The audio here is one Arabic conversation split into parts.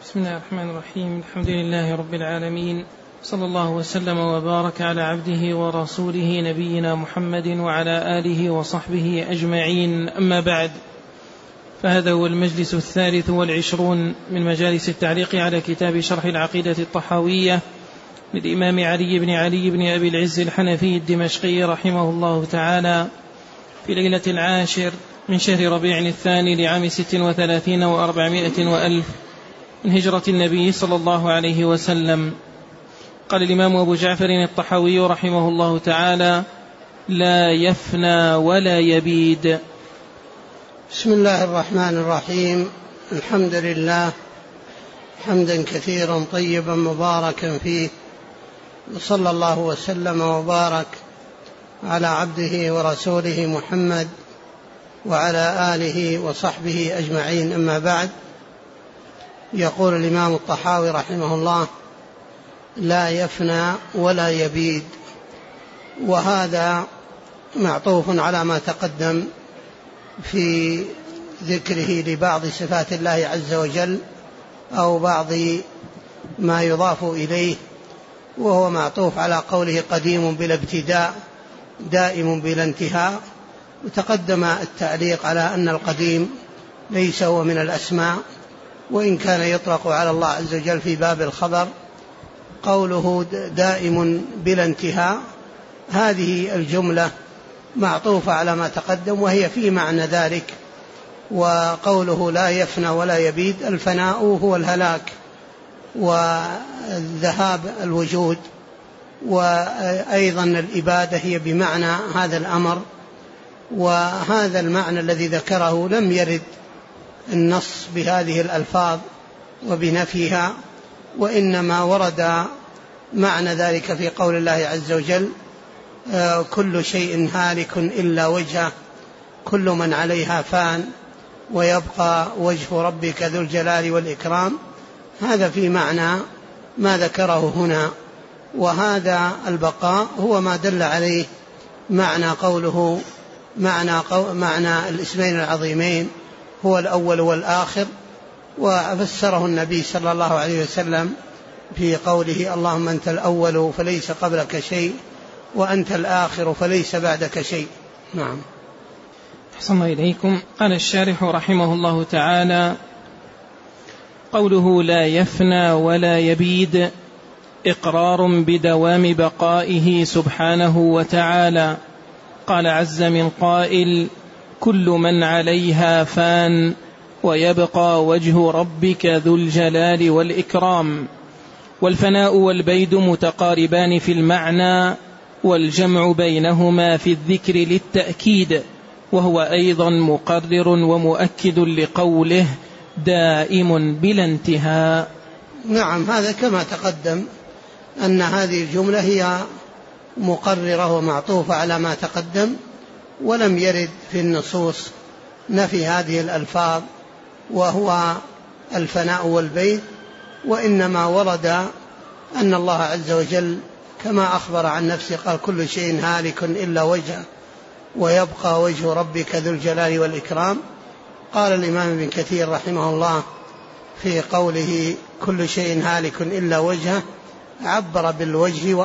بسم الله الرحمن الرحيم. الحمد لله رب العالمين، صلى الله وسلم وبارك على عبده ورسوله نبينا محمد وعلى آله وصحبه أجمعين. أما بعد، فهذا هو المجلس 23 من مجالس التعليق على كتاب شرح العقيدة الطحاوية للإمام علي بن أبي العز الحنفي الدمشقي رحمه الله تعالى، في ليلة 10 من شهر ربيع الثاني لعام 36 و400 وألف من هجرة النبي صلى الله عليه وسلم. قال الإمام أبو جعفر الطحاوي رحمه الله تعالى: لا يفنى ولا يبيد. بسم الله الرحمن الرحيم. الحمد لله حمدا كثيرا طيبا مباركا فيه، وصلى الله وسلم وبارك على عبده ورسوله محمد وعلى آله وصحبه أجمعين. أما بعد، يقول الإمام الطحاوي رحمه الله: لا يفنى ولا يبيد، وهذا معطوف على ما تقدم في ذكره لبعض صفات الله عز وجل أو بعض ما يضاف إليه، وهو معطوف على قوله قديم بلا ابتداء دائم بلا انتهاء. وتقدم التعليق على أن القديم ليس هو من الأسماء، وإن كان يطلق على الله عز وجل في باب الخبر. قوله دائم بلا انتهاء، هذه الجملة معطوفة على ما تقدم وهي في معنى ذلك. وقوله لا يفنى ولا يبيد، الفناء هو الهلاك وذهاب الوجود، وأيضا الإبادة هي بمعنى هذا الأمر. وهذا المعنى الذي ذكره لم يرد النص بهذه الألفاظ وبنفيها، وإنما ورد معنى ذلك في قول الله عز وجل: كل شيء هالك إلا وجهه كل من عليها فان ويبقى وجه ربك ذو الجلال والإكرام. هذا في معنى ما ذكره هنا، وهذا البقاء هو ما دل عليه معنى قوله معنى الاسمين العظيمين، هو الأول والآخر. وفسره النبي صلى الله عليه وسلم في قوله: اللهم أنت الأول فليس قبلك شيء، وأنت الآخر فليس بعدك شيء. نعم. أحسن إليكم. قال الشارح رحمه الله تعالى: قوله لا يفنى ولا يبيد إقرار بدوام بقائه سبحانه وتعالى. قال عز من قائل: كل من عليها فان ويبقى وجه ربك ذو الجلال والإكرام. والفناء والبيد متقاربان في المعنى، والجمع بينهما في الذكر للتأكيد، وهو أيضا مقرر ومؤكد لقوله دائم بلا انتهاء. نعم، هذا كما تقدم أن هذه الجملة هي مقررة ومعطوفة على ما تقدم، ولم يرد في النصوص نفي هذه الألفاظ وهو الفناء والبيد، وإنما ورد أن الله عز وجل كما أخبر عن نفسه قال: كل شيء هالك إلا وجهه ويبقى وجه ربك ذو الجلال والإكرام. قال الإمام ابن كثير رحمه الله في قوله كل شيء هالك إلا وجهه، عبر بالوجه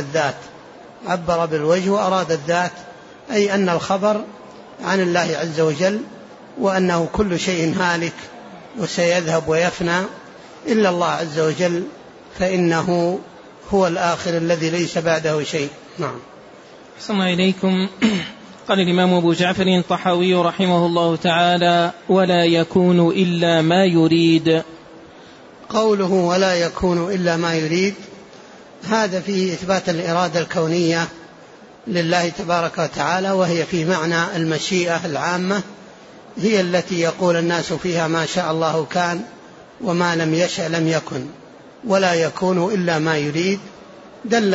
وأراد الذات، أي أن الخبر عن الله عز وجل، وأنه كل شيء هالك وسيذهب ويفنى إلا الله عز وجل، فإنه هو الآخر الذي ليس بعده شيء. نعم. أحسن إليكم. قال الإمام أبو جعفر الطحاوي رحمه الله تعالى: ولا يكون إلا ما يريد. قوله ولا يكون إلا ما يريد، هذا فيه إثبات الإرادة الكونية لله تبارك وتعالى، وهي في معنى المشيئة العامة، هي التي يقول الناس فيها ما شاء الله كان وما لم يشأ لم يكن، ولا يكون إلا ما يريد. دل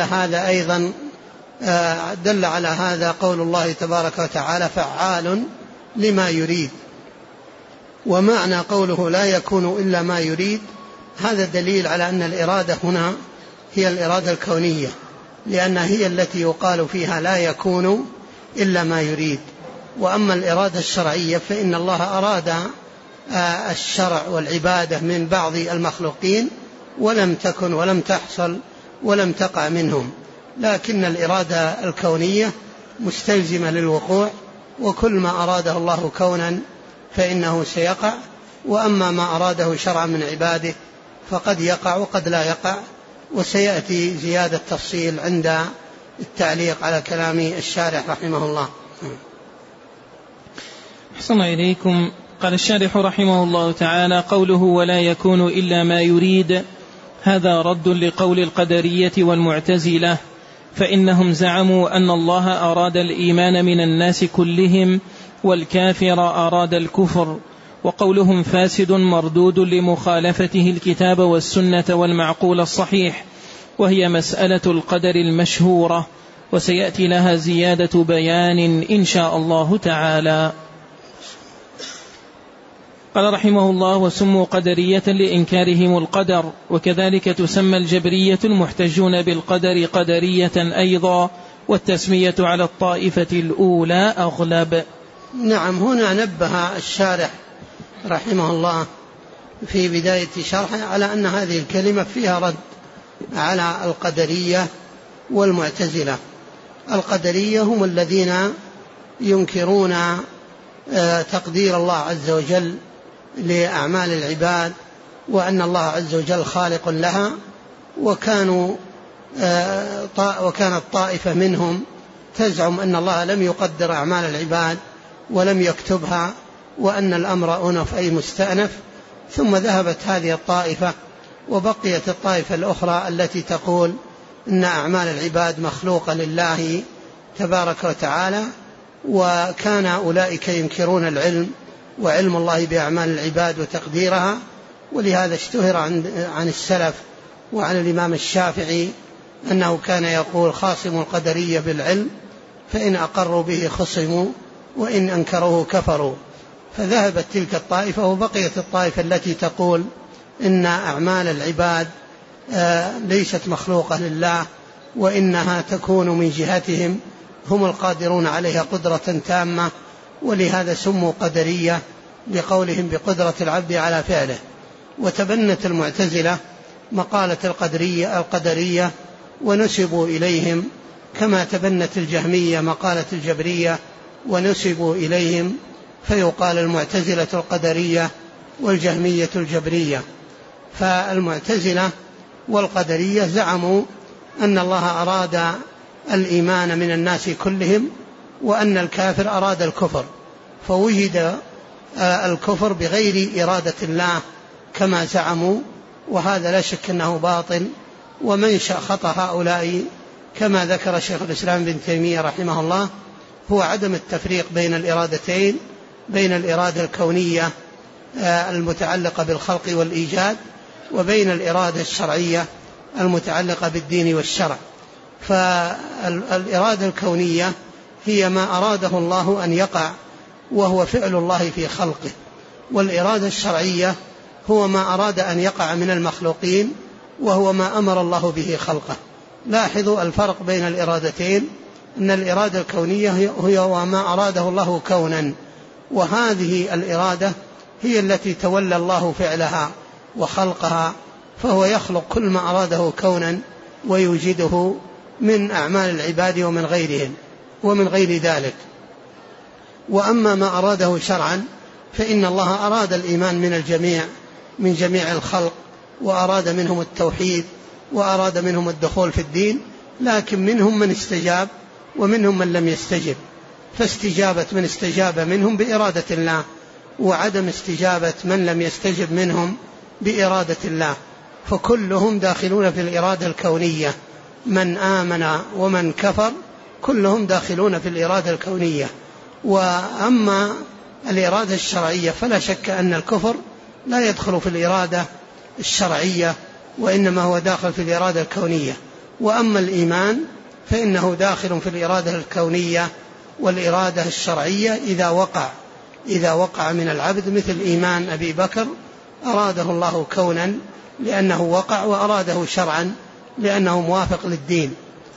على هذا قول الله تبارك وتعالى: فعال لما يريد. ومعنى قوله لا يكون إلا ما يريد، هذا دليل على أن الإرادة هنا هي الإرادة الكونية، لأنها هي التي يقال فيها لا يكون إلا ما يريد. وأما الإرادة الشرعية فإن الله أراد الشرع والعبادة من بعض المخلوقين ولم تكن ولم تحصل ولم تقع منهم، لكن الإرادة الكونية مستلزمة للوقوع، وكل ما أراده الله كونا فإنه سيقع، وأما ما أراده شرعا من عباده فقد يقع وقد لا يقع، وسيأتي زيادة تفصيل عند التعليق على كلام الشارح رحمه الله. أحسن إليكم. قال الشارح رحمه الله تعالى: قوله ولا يكون إلا ما يريد، هذا رد لقول القدرية والمعتزلة، فإنهم زعموا أن الله أراد الإيمان من الناس كلهم والكافر أراد الكفر، وقولهم فاسد مردود لمخالفته الكتاب والسنة والمعقول الصحيح، وهي مسألة القدر المشهورة، وسيأتي لها زيادة بيان إن شاء الله تعالى. قال رحمه الله: وسموا قدرية لإنكارهم القدر، وكذلك تسمى الجبرية المحتجون بالقدر قدرية أيضا، والتسمية على الطائفة الأولى أغلب. نعم، هنا نبه الشارح رحمه الله في بداية شرحه على أن هذه الكلمة فيها رد على القدرية والمعتزلة. القدرية هم الذين ينكرون تقدير الله عز وجل لأعمال العباد، وأن الله عز وجل خالق لها، وكانت طائفة منهم تزعم أن الله لم يقدر أعمال العباد ولم يكتبها، وأن الأمر أنف أي مستأنف. ثم ذهبت هذه الطائفة وبقيت الطائفة الأخرى التي تقول إن أعمال العباد مخلوقة لله تبارك وتعالى، وكان أولئك ينكرون العلم وعلم الله بأعمال العباد وتقديرها. ولهذا اشتهر عن السلف وعن الإمام الشافعي أنه كان يقول: خاصم القدرية بالعلم، فإن أقروا به خصموا وإن أنكروه كفروا. فذهبت تلك الطائفة وبقيت الطائفة التي تقول إن أعمال العباد ليست مخلوقة لله، وإنها تكون من جهتهم هم القادرون عليها قدرة تامة، ولهذا سموا قدرية لقولهم بقدرة العبد على فعله. وتبنت المعتزلة مقالة القدرية ونسبوا إليهم، كما تبنت الجهمية مقالة الجبرية ونسبوا إليهم، فيقال المعتزلة القدرية والجهمية الجبرية. فالمعتزلة والقدرية زعموا أن الله أراد الإيمان من الناس كلهم، وأن الكافر أراد الكفر، فوجد الكفر بغير إرادة الله كما زعموا، وهذا لا شك أنه باطل. ومنشأ خطأ هؤلاء كما ذكر شيخ الإسلام بن تيمية رحمه الله هو عدم التفريق بين الإرادتين، بين الإرادة الكونية المتعلقة بالخلق والإيجاد، وبين الإرادة الشرعية المتعلقة بالدين والشرع. فالإرادة الكونية هي ما أراده الله أن يقع، وهو فعل الله في خلقه، والإرادة الشرعية هو ما أراد أن يقع من المخلوقين، وهو ما أمر الله به خلقه. لاحظوا الفرق بين الإرادتين، أن الإرادة الكونية هي وما أراده الله كونا، وهذه الإرادة هي التي تولى الله فعلها وخلقها، فهو يخلق كل ما أراده كونا ويوجده من أعمال العباد ومن غيرهم ومن غير ذلك. وأما ما أراده شرعا فإن الله أراد الإيمان من جميع الخلق، وأراد منهم التوحيد، وأراد منهم الدخول في الدين، لكن منهم من استجاب ومنهم من لم يستجب. فاستجابة من استجاب منهم بإرادة الله، وعدم استجابة من لم يستجب منهم بإرادة الله، فكلهم داخلون في الإرادة الكونية. من آمن ومن كفر كلهم داخلون في الإرادة الكونية. وأما الإرادة الشرعية فلا شك أن الكفر لا يدخل في الإرادة الشرعية، وإنما هو داخل في الإرادة الكونية. وأما الإيمان فإنه داخل في الإرادة الكونية والإرادة الشرعية إذا وقع من العبد، مثل إيمان أبي بكر أراده الله كونا لأنه وقع، وأراده شرعا لأنه موافق للدين.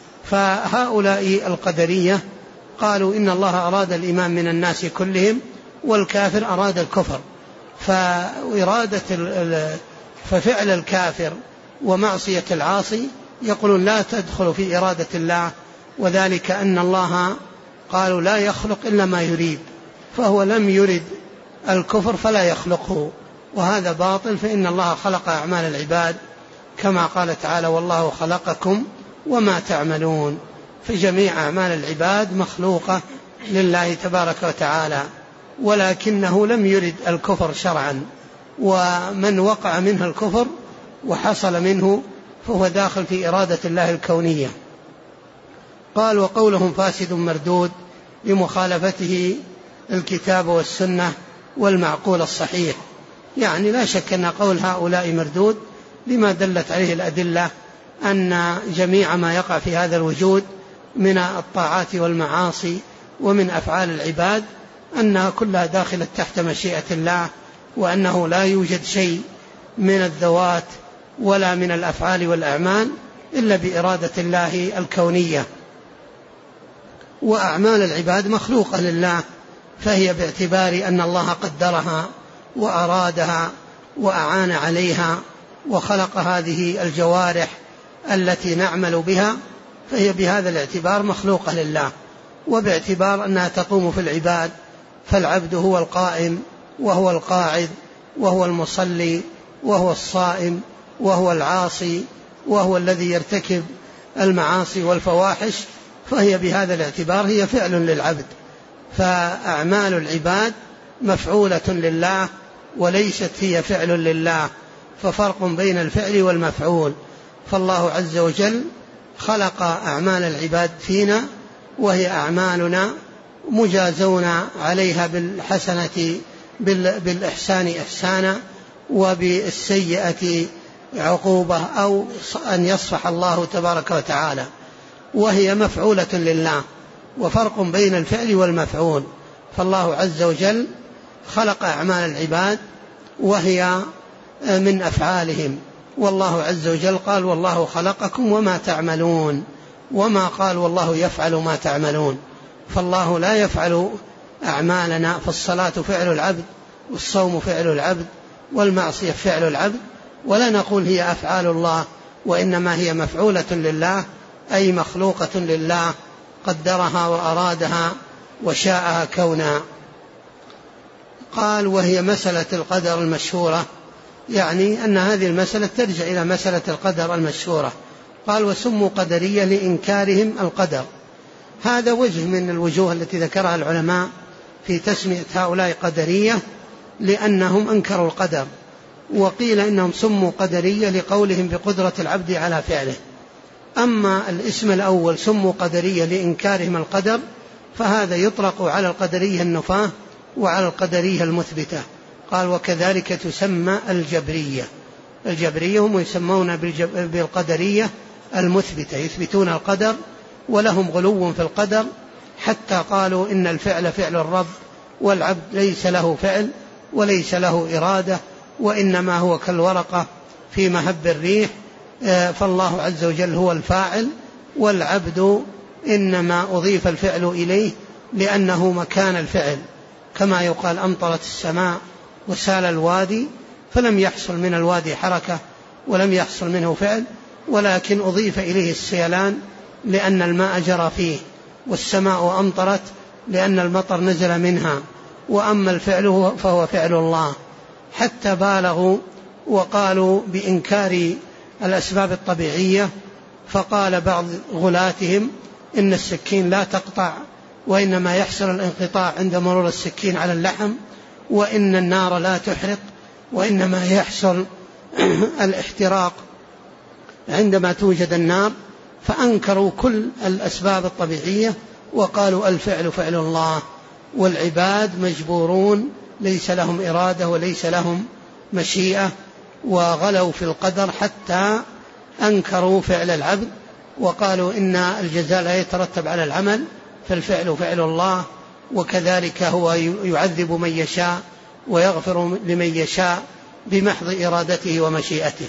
فهؤلاء القدرية قالوا إن الله أراد الإيمان من الناس كلهم والكافر أراد الكفر، ففعل الكافر ومعصية العاصي يقولون لا تدخل في إرادة الله، وذلك أن الله قالوا لا يخلق إلا ما يريد، فهو لم يرد الكفر فلا يخلقه، وهذا باطل، فإن الله خلق أعمال العباد كما قال تعالى والله خلقكم وما تعملون. فجميع أعمال العباد مخلوقة لله تبارك وتعالى، ولكنه لم يرد الكفر شرعا، ومن وقع منه الكفر وحصل منه فهو داخل في إرادة الله الكونية. قال وقولهم فاسد مردود لمخالفته الكتاب والسنة والمعقول الصحيح، يعني لا شك أن قول هؤلاء مردود لما دلت عليه الأدلة أن جميع ما يقع في هذا الوجود من الطاعات والمعاصي ومن أفعال العباد أنها كلها داخلة تحت مشيئة الله، وأنه لا يوجد شيء من الذوات ولا من الأفعال والأعمال إلا بإرادة الله الكونية. وأعمال العباد مخلوقة لله، فهي باعتبار أن الله قدرها وأرادها وأعان عليها وخلق هذه الجوارح التي نعمل بها، فهي بهذا الاعتبار مخلوقة لله، وباعتبار أنها تقوم في العباد، فالعبد هو القائم وهو القاعد وهو المصلي وهو الصائم وهو العاصي وهو الذي يرتكب المعاصي والفواحش، فهي بهذا الاعتبار هي فعل للعبد. فأعمال العباد مفعولة لله وليست هي فعل لله، ففرق بين الفعل والمفعول. فالله عز وجل خلق أعمال العباد فينا، وهي أعمالنا مجازون عليها بالحسنة بالإحسان إحسانا، وبالسيئة عقوبة، أو أن يصفح الله تبارك وتعالى، وهي مفعولة لله. وفرق بين الفعل والمفعول، فالله عز وجل خلق أعمال العباد وهي من أفعالهم، والله عز وجل قال والله خلقكم وما تعملون، وما قال والله يفعل ما تعملون. فالله لا يفعل أعمالنا، فالصلاة فعل العبد والصوم فعل العبد والمعصية فعل العبد، ولا نقول هي أفعال الله، وإنما هي مفعولة لله، أي مخلوقة لله قدرها وأرادها وشاءها كونها. قال وهي مسألة القدر المشهورة، يعني أن هذه المسألة ترجع إلى مسألة القدر المشهورة. قال وسموا قدرية لإنكارهم القدر. هذا وجه من الوجوه التي ذكرها العلماء في تسمية هؤلاء قدرية، لأنهم أنكروا القدر. وقيل إنهم سموا قدرية لقولهم بقدرة العبد على فعله. أما الاسم الأول سموا قدرية لإنكارهم القدر، فهذا يطلق على القدرية النفاة وعلى القدرية المثبتة. قال وكذلك تسمى الجبرية. الجبرية هم يسمون بالقدرية المثبتة، يثبتون القدر ولهم غلو في القدر، حتى قالوا إن الفعل فعل الرب، والعبد ليس له فعل وليس له إرادة، وإنما هو كالورقة في مهب الريح، فالله عز وجل هو الفاعل، والعبد إنما أضيف الفعل إليه لأنه مكان الفعل، كما يقال أمطرت السماء وسال الوادي، فلم يحصل من الوادي حركة ولم يحصل منه فعل، ولكن أضيف إليه السيلان لأن الماء جرى فيه، والسماء أمطرت لأن المطر نزل منها، وأما الفعل فهو فعل الله. حتى بالغوا وقالوا بإنكار الأسباب الطبيعية، فقال بعض غلاتهم إن السكين لا تقطع، وإنما يحصل الانقطاع عند مرور السكين على اللحم، وإن النار لا تحرق، وإنما يحصل الاحتراق عندما توجد النار. فأنكروا كل الأسباب الطبيعية وقالوا الفعل فعل الله، والعباد مجبورون ليس لهم إرادة وليس لهم مشيئة، وغلوا في القدر حتى أنكروا فعل العبد، وقالوا إن الجزاء لا يترتب على العمل، فالفعل فعل الله، وكذلك هو يعذب من يشاء ويغفر لمن يشاء بمحض إرادته ومشيئته.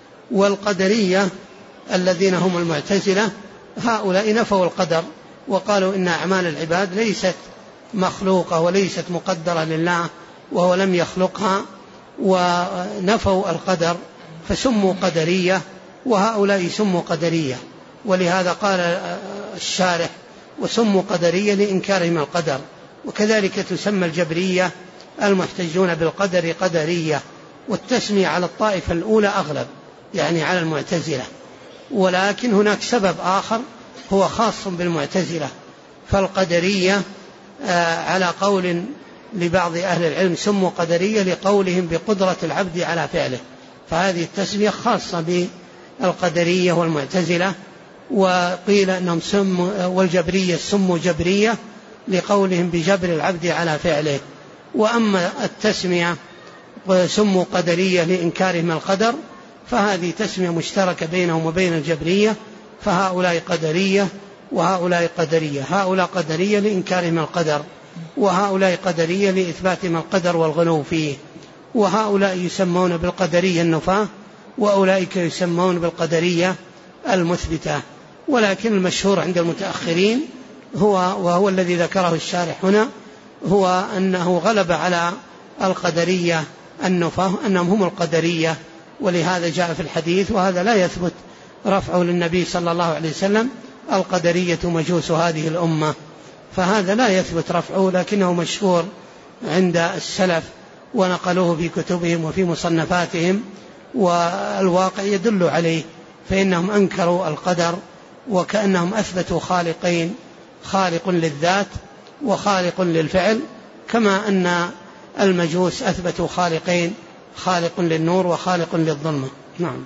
والقدرية الذين هم المعتزلة هؤلاء نفوا القدر، وقالوا إن أعمال العباد ليست مخلوقة وليست مقدرة لله، وهو لم يخلقها ونفوا القدر فسموا قدرية، وهؤلاء سموا قدرية. ولهذا قال الشارح وسموا قدرية لإنكارهم القدر. وكذلك تسمى الجبرية المحتجون بالقدر قدرية، والتسمية على الطائفة الأولى أغلب، يعني على المعتزلة. ولكن هناك سبب آخر هو خاص بالمعتزلة، فالقدرية على قول لبعض أهل العلم سموا قدرية لقولهم بقدرة العبد على فعله، فهذه التسمية خاصة بالقدرية والمعتزلة. وقيل أنهم والجبرية سموا جبرية لقولهم بجبر العبد على فعله. وأما التسمية سموا قدرية لإنكارهم القدر فهذه تسمية مشتركة بينهم وبين الجبرية، فهؤلاء قدرية وهؤلاء قدرية، هؤلاء قدرية لإنكارهم القدر، وهؤلاء قدرية لإثباتهم القدر والغلو فيه. وهؤلاء يسمون بالقدرية النفاة، وأولئك يسمون بالقدرية المثبتة. ولكن المشهور عند المتأخرين وهو الذي ذكره الشارح هنا هو أنه غلب على القدرية النفاة أنهم هم القدرية، ولهذا جاء في الحديث، وهذا لا يثبت رفعه للنبي صلى الله عليه وسلم: القدرية مجوس هذه الأمة. فهذا لا يثبت رفعه، لكنه مشهور عند السلف ونقلوه في كتبهم وفي مصنفاتهم، والواقع يدل عليه، فإنهم أنكروا القدر وكأنهم أثبتوا خالقين: خالق للذات وخالق للفعل، كما أن المجوس أثبتوا خالقين: خالق للنور وخالق للظلمة. نعم.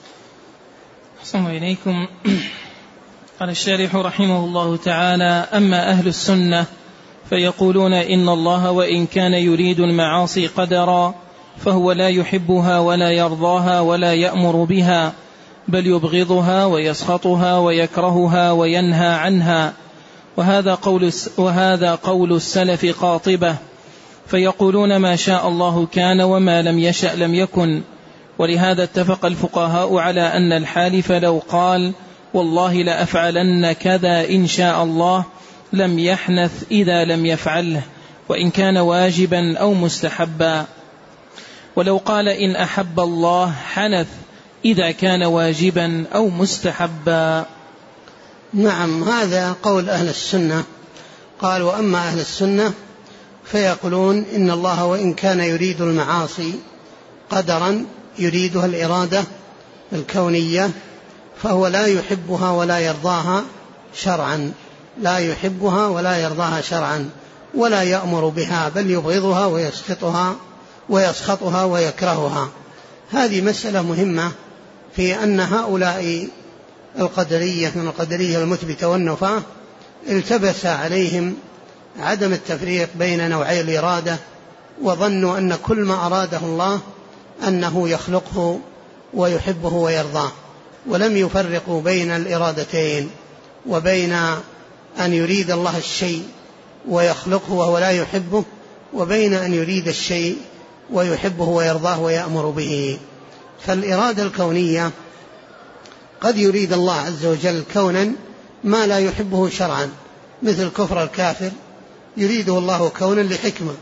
أحسن إليكم. قال الشارح رحمه الله تعالى: أما أهل السنة فيقولون إن الله وإن كان يريد المعاصي قدرا فهو لا يحبها ولا يرضاها ولا يأمر بها، بل يبغضها ويسخطها ويكرهها وينهى عنها. وهذا قول السلف قاطبة، فيقولون ما شاء الله كان وما لم يشأ لم يكن. ولهذا اتفق الفقهاء على أن الحالف لو قال والله لأفعلن كذا إن شاء الله لم يحنث إذا لم يفعله، وإن كان واجبا أو مستحبا. ولو قال إن أحب الله حنث إذا كان واجبا أو مستحبا. نعم، هذا قول أهل السنة. قال: وأما أهل السنة فيقولون إن الله وإن كان يريد المعاصي قدرا، يريدها الإرادة الكونية، فهو لا يحبها ولا يرضاها شرعا، لا يحبها ولا يرضاها شرعا، ولا يأمر بها، بل يبغضها ويسخطها ويكرهها. هذه مسألة مهمة، في أن هؤلاء القدرية من القدرية المثبتة والنفاة التبس عليهم عدم التفريق بين نوعي الإرادة، وظنوا أن كل ما أراده الله أنه يخلقه ويحبه ويرضاه، ولم يفرقوا بين الإرادتين، وبين أن يريد الله الشيء ويخلقه وهو لا يحبه، وبين أن يريد الشيء ويحبه ويرضاه ويأمر به. فالإرادة الكونية قد يريد الله عز وجل كونا ما لا يحبه شرعا، مثل كفر الكافر يريده الله كونا لحكمة،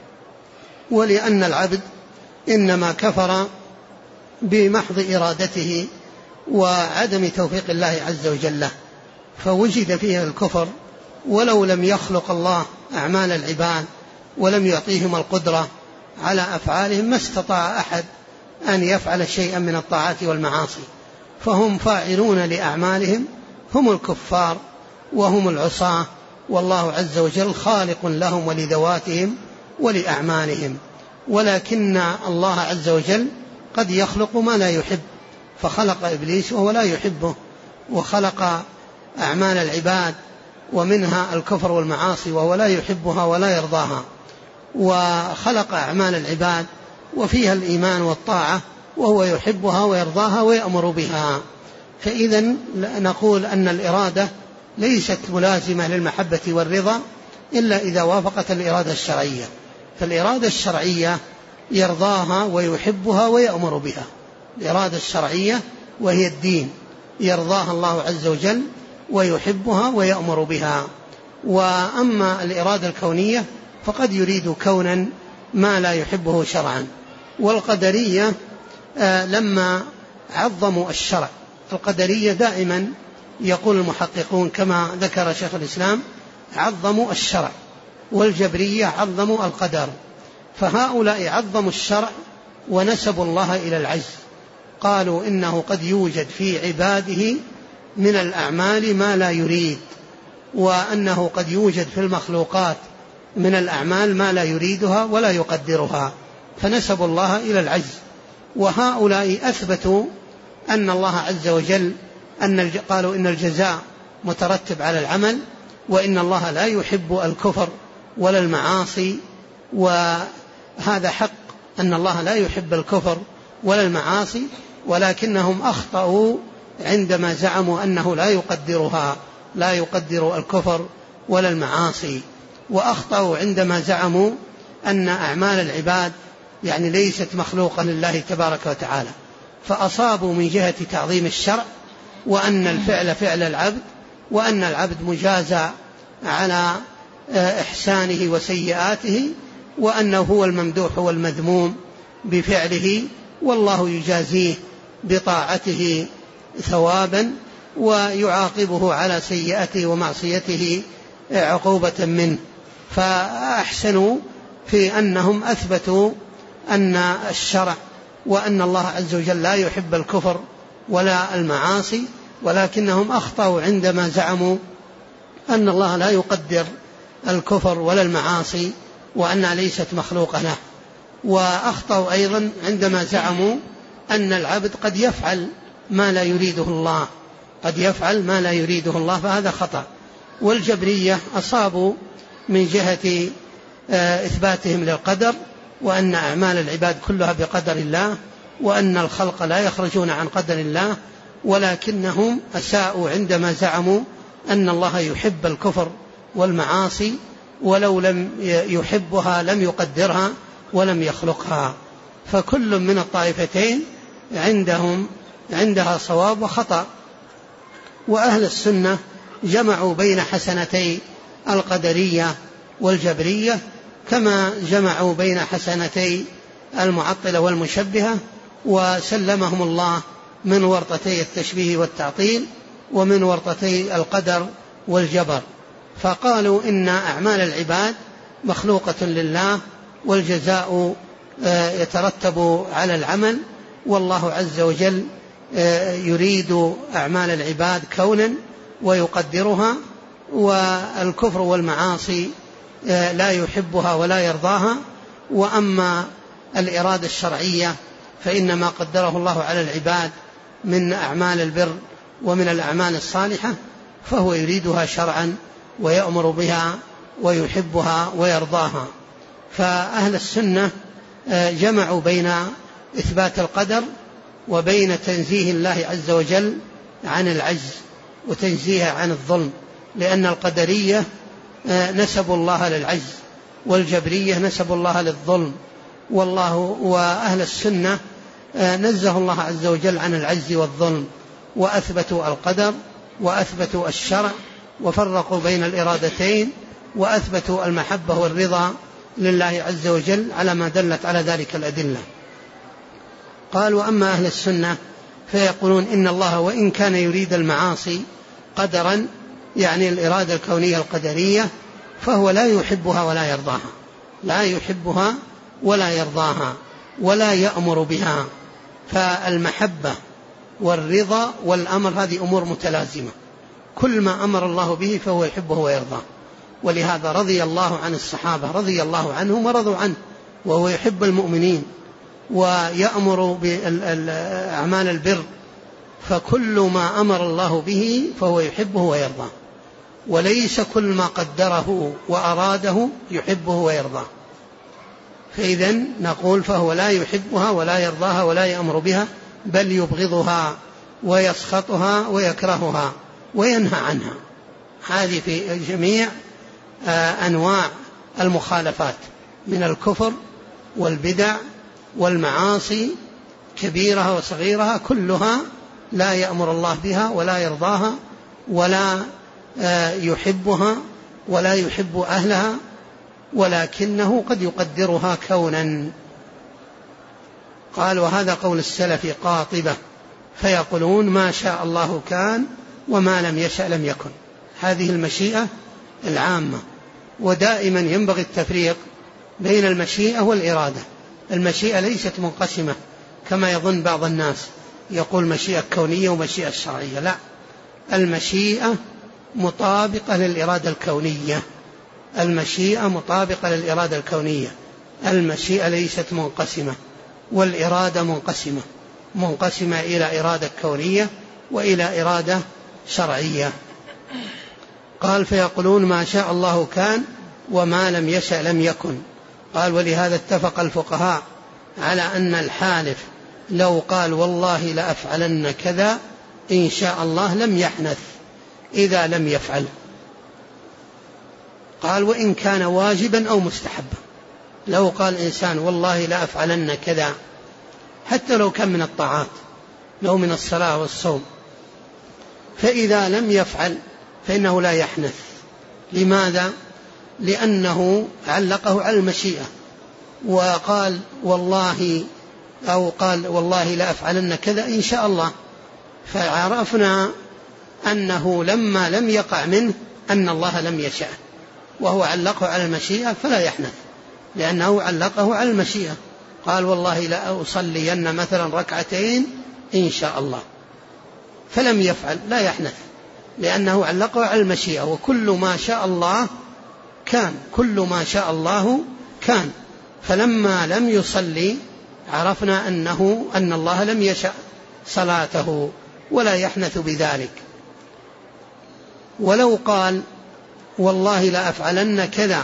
ولأن العبد إنما كفر بمحض إرادته وعدم توفيق الله عز وجل، فوجد فيه الكفر، ولو لم يخلق الله أعمال العباد ولم يعطيهم القدرة على أفعالهم ما استطاع أحد أن يفعل شيئا من الطاعات والمعاصي، فهم فاعلون لأعمالهم، هم الكفار وهم العصاة، والله عز وجل خالق لهم ولذواتهم ولأعمالهم. ولكن الله عز وجل قد يخلق ما لا يحب، فخلق إبليس وهو لا يحبه، وخلق أعمال العباد ومنها الكفر والمعاصي وهو لا يحبها ولا يرضاها، وخلق أعمال العباد وفيها الإيمان والطاعة وهو يحبها ويرضاها ويأمر بها. فإذا نقول أن الإرادة ليست ملازمة للمحبة والرضا إلا إذا وافقت الإرادة الشرعية، فالإرادة الشرعية يرضاها ويحبها ويأمر بها، الإرادة الشرعية وهي الدين يرضاها الله عز وجل ويحبها ويأمر بها. وأما الإرادة الكونية فقد يريد كونا ما لا يحبه شرعا، والقدرية لما عظموا الشرع، القدرية دائما يقول المحققون كما ذكر شيخ الإسلام عظموا الشرع، والجبرية عظموا القدر، فهؤلاء عظموا الشرع ونسبوا الله إلى العجز، قالوا إنه قد يوجد في عباده من الأعمال ما لا يريد، وأنه قد يوجد في المخلوقات من الأعمال ما لا يريدها ولا يقدرها، فنسبوا الله إلى العجز. وهؤلاء أثبتوا أن الله عز وجل قالوا إن الجزاء مترتب على العمل، وإن الله لا يحب الكفر ولا المعاصي، وهذا حق أن الله لا يحب الكفر ولا المعاصي، ولكنهم أخطأوا عندما زعموا أنه لا يقدر الكفر ولا المعاصي، وأخطأوا عندما زعموا أن أعمال العباد يعني ليست مخلوقة لله تبارك وتعالى، فأصابوا من جهة تعظيم الشرع، وأن الفعل فعل العبد، وأن العبد مجازى على إحسانه وسيئاته، وأنه هو الممدوح والمذموم بفعله، والله يجازيه بطاعته ثوابا ويعاقبه على سيئته ومعصيته عقوبة منه. فأحسنوا في أنهم أثبتوا أن الشرع وأن الله عز وجل لا يحب الكفر ولا المعاصي، ولكنهم أخطأوا عندما زعموا أن الله لا يقدر الكفر ولا المعاصي وأنها ليست مخلوقة له. وأخطأوا أيضا عندما زعموا أن العبد قد يفعل ما لا يريده الله، فهذا خطأ. والجبرية أصابوا من جهة إثباتهم للقدر، وأن أعمال العباد كلها بقدر الله، وأن الخلق لا يخرجون عن قدر الله، ولكنهم أساءوا عندما زعموا أن الله يحب الكفر والمعاصي، ولو لم يحبها لم يقدرها ولم يخلقها. فكل من الطائفتين عندها صواب وخطأ. وأهل السنة جمعوا بين حسنتي القدرية والجبرية، كما جمعوا بين حسنتي المعطلة والمشبهة، وسلمهم الله من ورطتي التشبيه والتعطيل ومن ورطتي القدر والجبر. فقالوا إن أعمال العباد مخلوقة لله، والجزاء يترتب على العمل، والله عز وجل يريد أعمال العباد كونا ويقدرها، والكفر والمعاصي لا يحبها ولا يرضاها. وأما الإرادة الشرعية فإنما قدره الله على العباد من أعمال البر ومن الأعمال الصالحة، فهو يريدها شرعا ويأمر بها ويحبها ويرضاها. فأهل السنة جمعوا بين إثبات القدر وبين تنزيه الله عز وجل عن العجز وتنزيه عن الظلم، لأن القدرية نسبوا الله للعجز، والجبرية نسبوا الله للظلم، وأهل السنة نزه الله عز وجل عن العجز والظلم، وأثبتوا القدر وأثبتوا الشرع، وفرقوا بين الإرادتين، وأثبتوا المحبة والرضا لله عز وجل على ما دلت على ذلك الأدلة. قالوا أما أهل السنة فيقولون إن الله وإن كان يريد المعاصي قدرا، يعني الإرادة الكونية القدرية، فهو لا يحبها ولا يرضاها ولا يأمر بها. فالمحبة والرضا والأمر هذه أمور متلازمة، كل ما أمر الله به فهو يحبه ويرضاه. ولهذا رضي الله عن الصحابة رضي الله عنهم ورضوا عنه، وهو يحب المؤمنين ويأمر بأعمال البر، فكل ما أمر الله به فهو يحبه ويرضاه، وليس كل ما قدره وأراده يحبه ويرضاه. فإذا نقول فهو لا يحبها ولا يرضاها ولا يأمر بها، بل يبغضها ويسخطها ويكرهها وينهى عنها. هذه في جميع أنواع المخالفات من الكفر والبدع والمعاصي كبيرها وصغيرها، كلها لا يأمر الله بها ولا يرضاها ولا يحبها ولا يحب أهلها، ولكنه قد يقدرها كونا. قال وهذا قول السلف قاطبة، فيقولون ما شاء الله كان وما لم يشأ لم يكن. هذه المشيئة العامة. ودائما ينبغي التفريق بين المشيئة والإرادة. المشيئة ليست منقسمة كما يظن بعض الناس، يقول مشيئة كونية ومشيئة شرعية. لا، المشيئة مطابقة للإرادة الكونية. المشيئة مطابقة للإرادة الكونية. المشيئة ليست منقسمة، والإرادة منقسمة إلى إرادة كونية وإلى إرادة شرعية. قال فيقولون ما شاء الله كان وما لم يشأ لم يكن. قال ولهذا اتفق الفقهاء على أن الحالف لو قال والله لأفعلن كذا إن شاء الله لم يحنث إذا لم يفعل. قال وإن كان واجبا أو مستحبا. لو قال إنسان والله لأفعلن كذا، حتى لو كان من الطاعات، لو من الصلاة والصوم، فإذا لم يفعل فإنه لا يحنث. لماذا؟ لأنه علقه على المشيئة، وقال والله أو قال والله لأفعلن كذا إن شاء الله، فعرفنا أنه لما لم يقع منه أن الله لم يشاء، وهو علقه على المشيئة فلا يحنث، لأنه علقه على المشيئة. قال والله لأصلين مثلا ركعتين إن شاء الله، فلم يفعل، لا يحنث، لأنه علقه على المشيئة. وكل ما شاء الله كان، كل ما شاء الله كان. فلما لم يصلي عرفنا أن الله لم يشاء صلاته ولا يحنث بذلك. ولو قال والله لا أفعلن كذا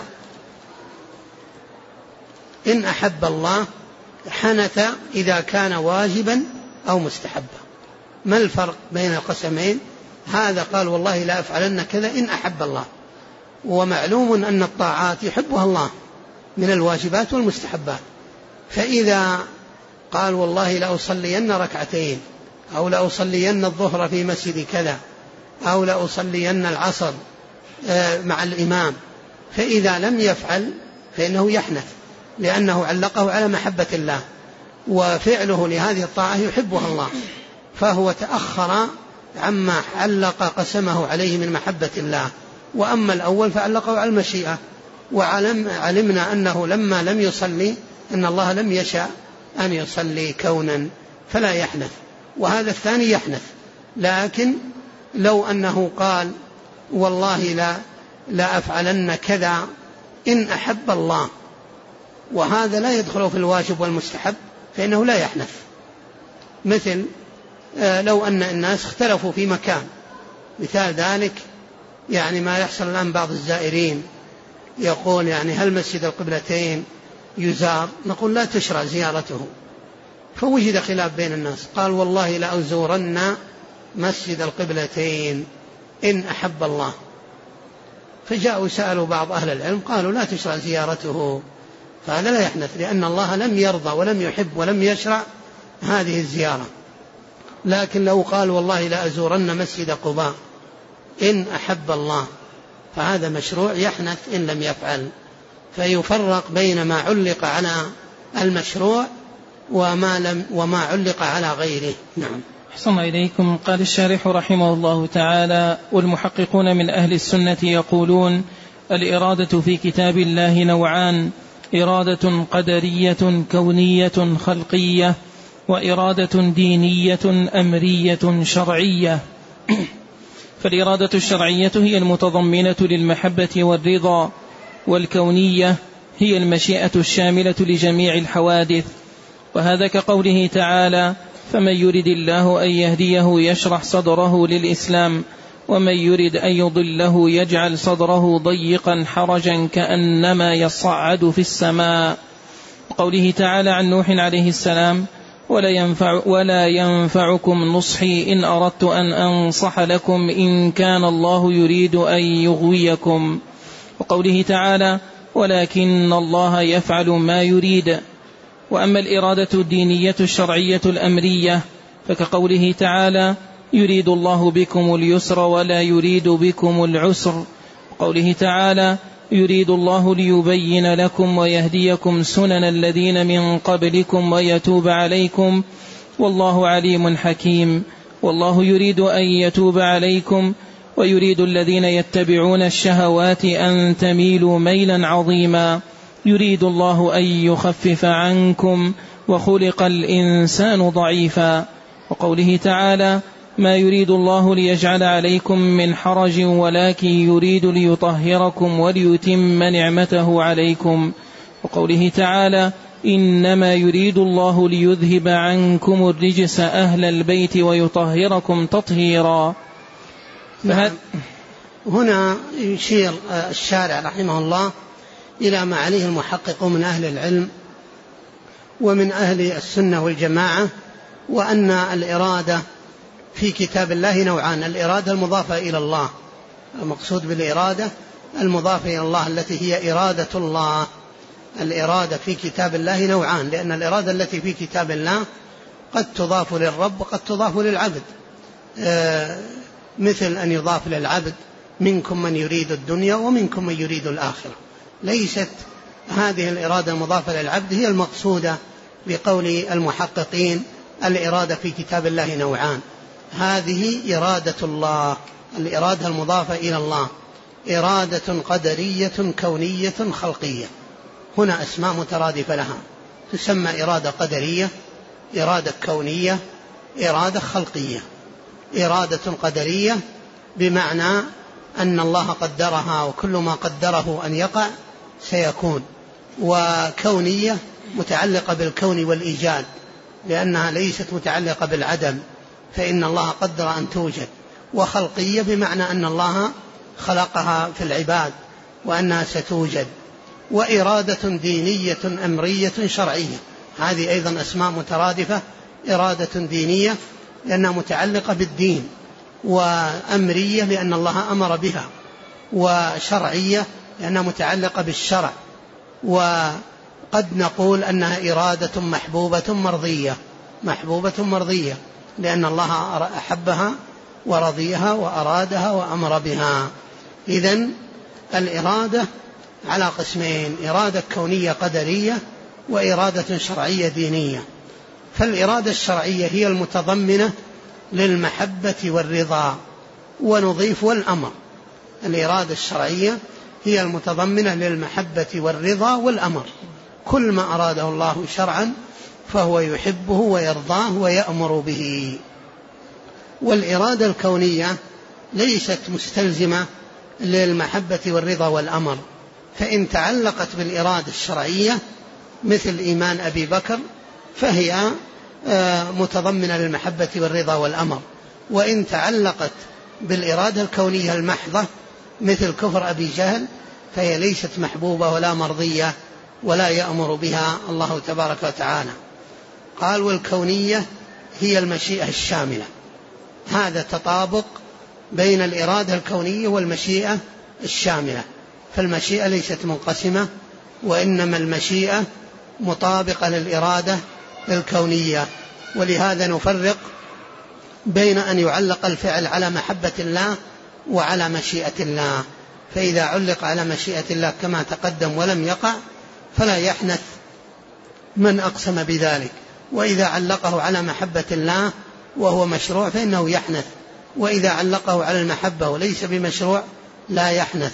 إن أحب الله حنث إذا كان واجبا أو مستحبا. ما الفرق بين القسمين؟ هذا قال والله لا أفعلن كذا إن أحب الله، ومعلوم أن الطاعات يحبها الله من الواجبات والمستحبات. فإذا قال والله لأصلين ركعتين، أو لأصلين الظهر في مسجد كذا، أو لأصلين العصر مع الإمام، فإذا لم يفعل فإنه يحنث، لأنه علقه على محبة الله، وفعله لهذه الطاعة يحبها الله، فهو تأخر عما علق قسمه عليه من محبة الله. وأما الأول فعلقه على المشيئة، وعلمنا أنه لما لم يصلي أن الله لم يشاء أن يصلي كونا فلا يحنث، وهذا الثاني يحنث. لكن لو أنه قال والله لا أفعلن كذا إن أحب الله، وهذا لا يدخل في الواجب والمستحب، فإنه لا يحنث. مثل لو أن الناس اختلفوا في مكان، مثال ذلك يعني ما يحصل الآن، بعض الزائرين يقول يعني هل مسجد القبلتين يزار؟ نقول لا تشرع زيارته. فوجد خلاف بين الناس، قال والله لأزورن مسجد القبلتين إن أحب الله، فجاءوا سألوا بعض أهل العلم قالوا لا تشرع زيارته، فهذا لا يحنث، لأن الله لم يرضى ولم يحب ولم يشرع هذه الزيارة. لكن لو قال والله لأزورن مسجد قباء إن أحب الله، فهذا مشروع يحنث إن لم يفعل. فيفرق بين ما علق على المشروع وما علق على غيره. نعم. أحسن إليكم. قال الشارح رحمه الله تعالى: والمحققون من أهل السنة يقولون الإرادة في كتاب الله نوعان: إرادة قدرية كونية خلقية، وإرادة دينية أمرية شرعية. فالإرادة الشرعية هي المتضمنة للمحبة والرضا، والكونية هي المشيئة الشاملة لجميع الحوادث. وهذا كقوله تعالى: فمن يرد الله أن يهديه يشرح صدره للإسلام، ومن يرد أن يضله يجعل صدره ضيقا حرجا كأنما يصعد في السماء. وقوله تعالى عن نوح عليه السلام: ولا ينفعكم نصحي إن أردت أن أنصح لكم إن كان الله يريد أن يغويكم. وقوله تعالى: ولكن الله يفعل ما يريد. وأما الإرادة الدينية الشرعية الأمرية فكقوله تعالى: يريد الله بكم اليسر ولا يريد بكم العسر. وقوله تعالى: يريد الله ليبين لكم ويهديكم سنن الذين من قبلكم ويتوب عليكم والله عليم حكيم. والله يريد أن يتوب عليكم ويريد الذين يتبعون الشهوات أن تميلوا ميلا عظيما. يريد الله أن يخفف عنكم وخلق الإنسان ضعيفا. وقوله تعالى ما يريد الله ليجعل عليكم من حرج ولكن يريد ليطهركم وليتم نعمته عليكم. وقوله تعالى إنما يريد الله ليذهب عنكم الرجس أهل البيت ويطهركم تطهيرا. هنا يشير الشارع رحمه الله إلى ما عليه المحقق من أهل العلم ومن أهل السنة والجماعة، وأن الإرادة في كتاب الله نوعان: الإرادة المضافة إلى الله، المقصود بالإرادة المضافة إلى الله التي هي إرادة الله. الإرادة في كتاب الله نوعان، لأن الإرادة التي في كتاب الله قد تضاف للرب وقد تضاف للعبد، مثل أن يضاف للعبد منكم من يريد الدنيا ومنكم من يريد الآخرة. ليست هذه الإرادة المضافة للعبد هي المقصودة بقول المحققين الإرادة في كتاب الله نوعان. هذه إرادة الله، الإرادة المضافة إلى الله، إرادة قدرية كونية خلقية. هنا أسماء مترادفة لها، تسمى إرادة قدرية، إرادة كونية، إرادة خلقية. إرادة قدرية بمعنى أن الله قدرها وكل ما قدره أن يقع سيكون، وكونية متعلقة بالكون والإيجاد لأنها ليست متعلقة بالعدم، فإن الله قدر أن توجد. وخلقية بمعنى أن الله خلقها في العباد وأنها ستوجد. وإرادة دينية أمرية شرعية، هذه أيضا أسماء مترادفة: إرادة دينية لأنها متعلقة بالدين، وأمرية لأن الله أمر بها، وشرعية لأنها متعلقة بالشرع. وقد نقول أنها إرادة محبوبة مرضية لأن الله أحبها ورضيها وأرادها وأمر بها. إذن الإرادة على قسمين: إرادة كونية قدرية وإرادة شرعية دينية. فالإرادة الشرعية هي المتضمنة للمحبة والرضا، ونضيف والأمر. الإرادة الشرعية هي المتضمنة للمحبة والرضا والأمر، كل ما أراده الله شرعا فهو يحبه ويرضاه ويأمر به. والإرادة الكونية ليست مستلزمة للمحبة والرضا والأمر، فإن تعلقت بالإرادة الشرعية مثل إيمان أبي بكر فهي متضمنة للمحبة والرضا والأمر، وإن تعلقت بالإرادة الكونية المحضة مثل كفر أبي جهل فهي ليست محبوبة ولا مرضية ولا يأمر بها الله تبارك وتعالى. قال والكونية هي المشيئة الشاملة. هذا تطابق بين الإرادة الكونية والمشيئة الشاملة، فالمشيئة ليست منقسمة، وإنما المشيئة مطابقة للإرادة الكونية. ولهذا نفرق بين أن يعلق الفعل على محبة الله وعلى مشيئة الله، فإذا علق على مشيئة الله كما تقدم ولم يقع فلا يحنث من أقسم بذلك، وإذا علقه على محبة الله وهو مشروع فإنه يحنث، وإذا علقه على المحبة وليس بمشروع لا يحنث.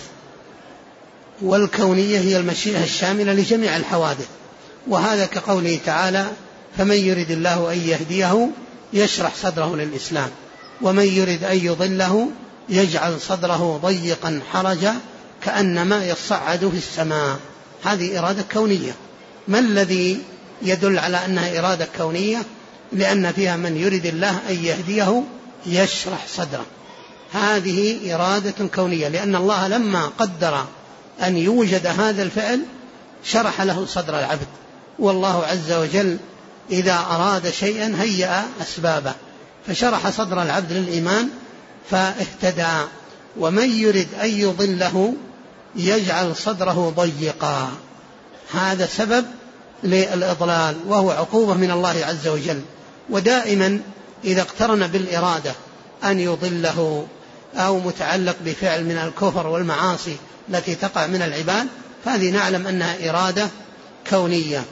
والكونية هي المشيئة الشاملة لجميع الحوادث، وهذا كقوله تعالى فمن يرد الله أن يهديه يشرح صدره للإسلام ومن يرد أن يضله يجعل صدره ضيقا حرجا كأنما يصعد في السماء. هذه إرادة كونية. ما الذي يدل على أنها إرادة كونية؟ لأن فيها من يرد الله أن يهديه يشرح صدره، هذه إرادة كونية، لأن الله لما قدر أن يوجد هذا الفعل شرح له صدر العبد، والله عز وجل إذا أراد شيئا هيأ أسبابه، فشرح صدر العبد للإيمان فاهتدى. ومن يرد أن يضله يجعل صدره ضيقا، هذا سبب للإضلال وهو عقوبة من الله عز وجل. ودائما إذا اقترن بالإرادة أن يضله أو متعلق بفعل من الكفر والمعاصي التي تقع من العباد، فهذه نعلم أنها إرادة كونية.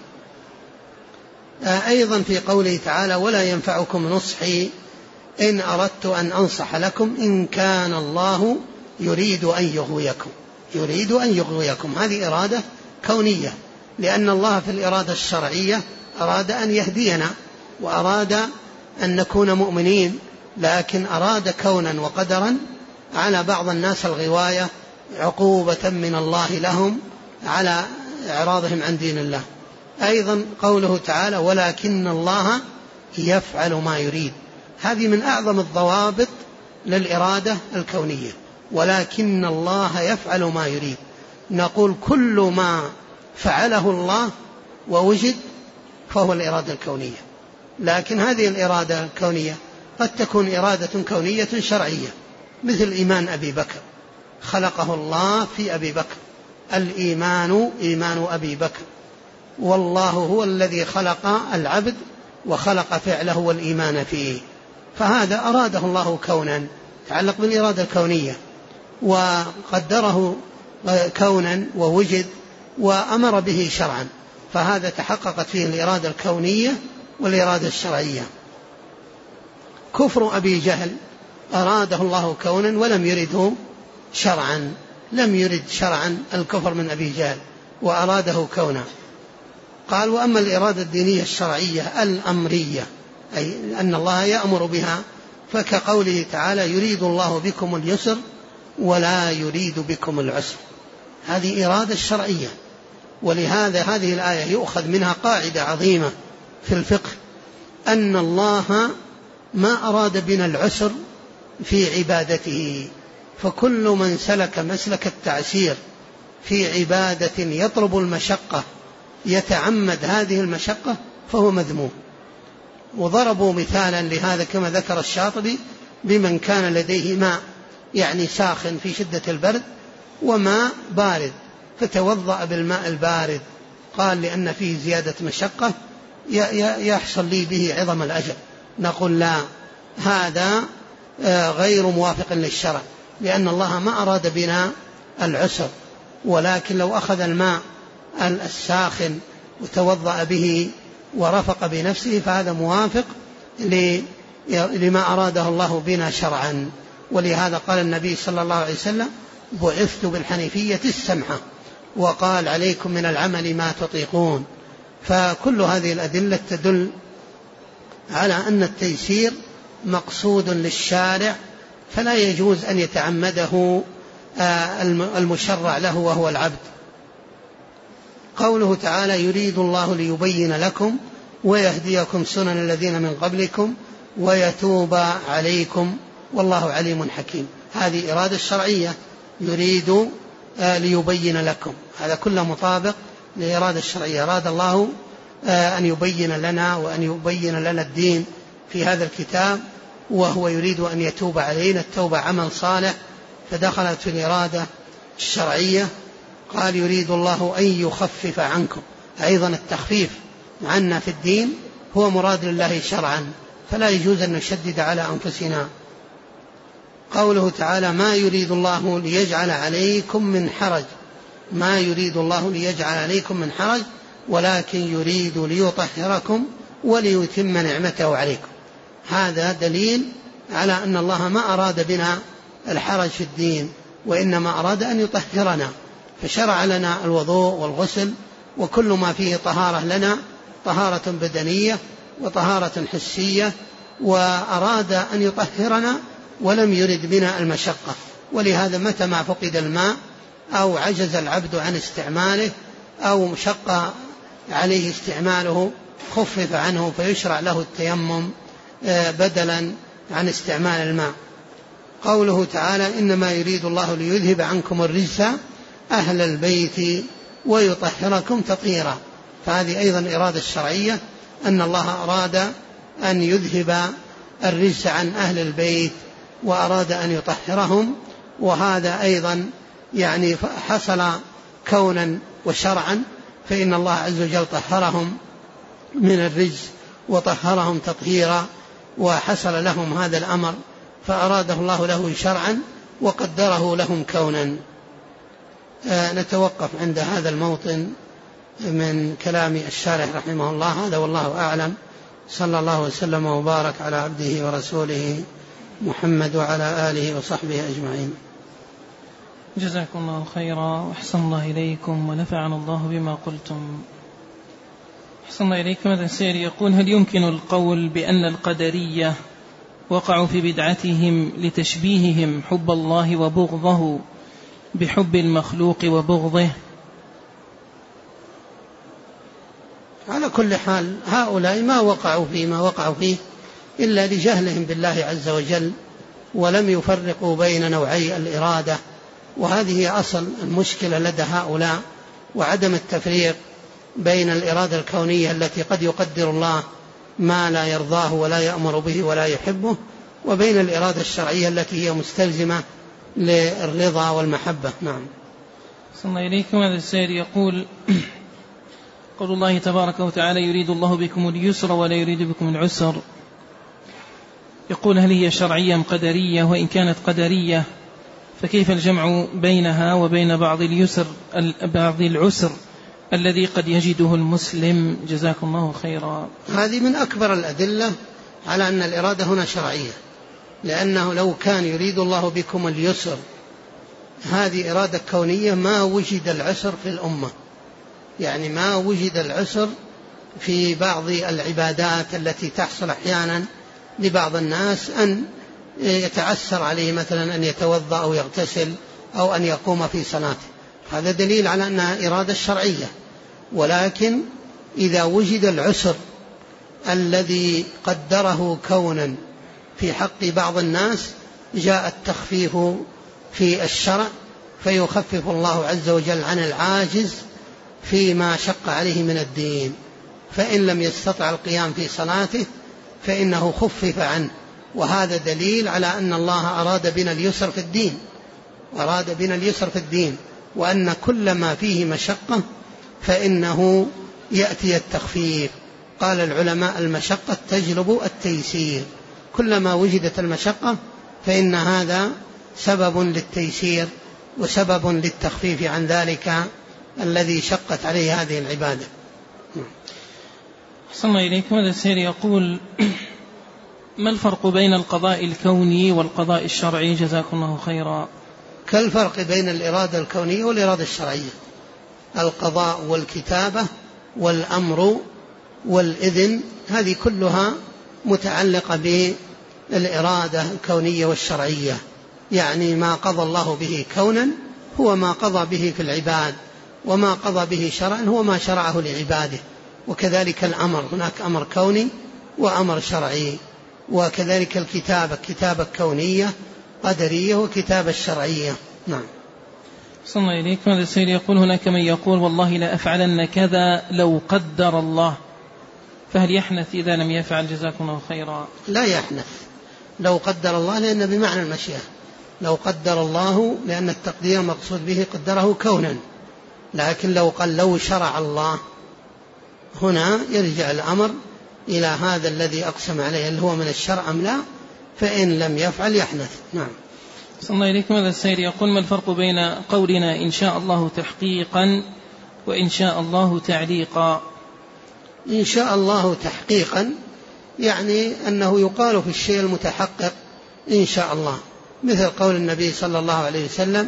أيضا في قوله تعالى ولا ينفعكم نصحي إن أردت أن أنصح لكم إن كان الله يريد أن يغويكم، هذه إرادة كونية، لأن الله في الإرادة الشرعية أراد أن يهدينا وأراد أن نكون مؤمنين، لكن أراد كونا وقدرا على بعض الناس الغواية عقوبة من الله لهم على إعراضهم عن دين الله. أيضا قوله تعالى ولكن الله يفعل ما يريد، هذه من أعظم الضوابط للإرادة الكونية، ولكن الله يفعل ما يريد. نقول كل ما فعله الله ووجد فهو الإرادة الكونية، لكن هذه الإرادة الكونية قد تكون إرادة كونية شرعية، مثل إيمان أبي بكر، خلقه الله في أبي بكر، الإيمان إيمان أبي بكر، والله هو الذي خلق العبد وخلق فعله والإيمان فيه، فهذا أراده الله كونا، تعلق بالإرادة الكونية وقدره كونا ووجد وأمر به شرعا، فهذا تحققت فيه الإرادة الكونية والإرادة الشرعية. كفر أبي جهل أراده الله كونا ولم يرده شرعا، لم يرد شرعا الكفر من أبي جهل وأراده كونا. قال وأما الإرادة الدينية الشرعية الأمرية، أي أن الله يأمر بها، فكقوله تعالى يريد الله بكم اليسر ولا يريد بكم العسر، هذه إرادة الشرعية. ولهذا هذه الآية يؤخذ منها قاعدة عظيمة في الفقه، أن الله ما أراد بنا العسر في عبادته، فكل من سلك مسلك التعسير في عبادة يطلب المشقة يتعمد هذه المشقة فهو مذموم. وضربوا مثالا لهذا كما ذكر الشاطبي بمن كان لديه ماء يعني ساخن في شدة البرد وماء بارد فتوضأ بالماء البارد، قال لأن فيه زيادة مشقة يحصل لي به عظم الأجر. نقول لا، هذا غير موافق للشرع، لأن الله ما أراد بنا العسر، ولكن لو أخذ الماء الساخن وتوضأ به ورفق بنفسه فهذا موافق لما أراده الله بنا شرعا. ولهذا قال النبي صلى الله عليه وسلم بعثت بالحنيفية السمحة، وقال عليكم من العمل ما تطيقون. فكل هذه الأدلة تدل على أن التيسير مقصود للشارع، فلا يجوز أن يتعمده المشرع له وهو العبد. قوله تعالى يريد الله ليبين لكم ويهديكم سنن الذين من قبلكم ويتوب عليكم والله عليم حكيم، هذه إرادة الشرعية، يريد ليبين لكم، هذا كله مطابق لإرادة الشرعية. أراد الله أن يبين لنا وأن يبين لنا الدين في هذا الكتاب، وهو يريد أن يتوب علينا، التوبة عمل صالح فدخلت في الإرادة الشرعية. قال يريد الله أن يخفف عنكم، أيضا التخفيف عنا في الدين هو مراد لله شرعا، فلا يجوز أن نشدد على أنفسنا. قوله تعالى ما يريد الله ليجعل عليكم من حرج، ما يريد الله ليجعل عليكم من حرج ولكن يريد ليطهركم وليتم نعمته عليكم، هذا دليل على أن الله ما أراد بنا الحرج في الدين، وإنما أراد أن يطهرنا، فشرع لنا الوضوء والغسل وكل ما فيه طهارة لنا، طهارة بدنية وطهارة حسية، وأراد أن يطهرنا ولم يرد بنا المشقة. ولهذا متى ما فقد الماء أو عجز العبد عن استعماله أو شق عليه استعماله خفف عنه فيشرع له التيمم بدلا عن استعمال الماء. قوله تعالى إنما يريد الله ليذهب عنكم الرجس أهل البيت ويطهركم تطهيرا، فهذه أيضا إرادة الشرعية، أن الله أراد أن يذهب الرجس عن أهل البيت وأراد أن يطهرهم، وهذا أيضا يعني حصل كونا وشرعا، فإن الله عز وجل طهرهم من الرجس وطهرهم تطهيرا، وحصل لهم هذا الأمر فأراده الله له شرعا وقدره لهم كونا. نتوقف عند هذا الموطن من كلام الشارح رحمه الله. هذا والله أعلم. صلى الله وسلم وبارك على عبده ورسوله محمد وعلى آله وصحبه أجمعين. جزاكم الله خيرا وأحسن الله إليكم ونفعنا الله بما قلتم. أحسن الله إليكم. هذا السائل يقول: هل يمكن القول بأن القدرية وقعوا في بدعتهم لتشبيههم حب الله وبغضه بحب المخلوق وبغضه؟ على كل حال هؤلاء ما وقعوا فيه إلا لجهلهم بالله عز وجل، ولم يفرقوا بين نوعي الإرادة، وهذه أصل المشكلة لدى هؤلاء، وعدم التفريق بين الإرادة الكونية التي قد يقدر الله ما لا يرضاه ولا يأمر به ولا يحبه، وبين الإرادة الشرعية التي هي مستلزمة للرضا والمحبة. نعم. صلى الله إليكم. هذا السائل يقول: قول الله تبارك وتعالى: يريد الله بكم اليسر ولا يريد بكم العسر. يقول: هل هي شرعية أم قدرية؟ وإن كانت قدرية فكيف الجمع بينها وبين بعض العسر الذي قد يجده المسلم؟ جزاكم الله خيرا. هذه من أكبر الأدلة على أن الإرادة هنا شرعية، لأنه لو كان يريد الله بكم اليسر هذه إرادة كونية ما وجد العسر في الأمة، يعني ما وجد العسر في بعض العبادات التي تحصل أحيانا لبعض الناس أن يتعسر عليه مثلا أن يتوضأ أو يغتسل أو أن يقوم في صلاته. هذا دليل على أنها إرادة شرعية. ولكن إذا وجد العسر الذي قدره كونا في حق بعض الناس جاء التخفيف في الشرع، فيخفف الله عز وجل عن العاجز فيما شق عليه من الدين، فإن لم يستطع القيام في صلاته فإنه خفف عنه. وهذا دليل على أن الله أراد بنا اليسر في الدين، وأن كل ما فيه مشقة فإنه يأتي التخفيف. قال العلماء: المشقة تجلب التيسير. كلما وجدت المشقة فإن هذا سبب للتيسير وسبب للتخفيف عن ذلك الذي شقت عليه هذه العبادة. أحسن الله إليكم. هذا السائل يقول: ما الفرق بين القضاء الكوني والقضاء الشرعي؟ جزاكم الله خيرا. كالفرق بين الإرادة الكونية والإرادة الشرعية. القضاء والكتابة والأمر والإذن هذه كلها متعلقة بالإرادة الكونية والشرعية، يعني ما قضى الله به كونا هو ما قضى به في العباد، وما قضى به شرعا هو ما شرعه لعباده. وكذلك الأمر، هناك أمر كوني وأمر شرعي. وكذلك الكتابة، كتابة كونية قدرية وكتابة شرعية. نعم. صلى الله إليكم. هذا السيد يقول: هناك من يقول والله لا أفعلن كذا لو قدر الله، فهل يحنث إذا لم يفعل؟ جزاكم الله خيرا. لا يحنث لو قدر الله، لأن بمعنى المشيئة. لو قدر الله لأن التقدير مقصود به قدره كونا، لكن لو قال لو شرع الله هنا يرجع الأمر إلى هذا الذي أقسم عليه اللي هو من الشرع أم لا، فإن لم يفعل يحنث. نعم. صلى الله إليكم. هذا السيد يقول: ما الفرق بين قولنا إن شاء الله تحقيقا وإن شاء الله تعليقا؟ إن شاء الله تحقيقا يعني أنه يقال في الشيء المتحقق إن شاء الله، مثل قول النبي صلى الله عليه وسلم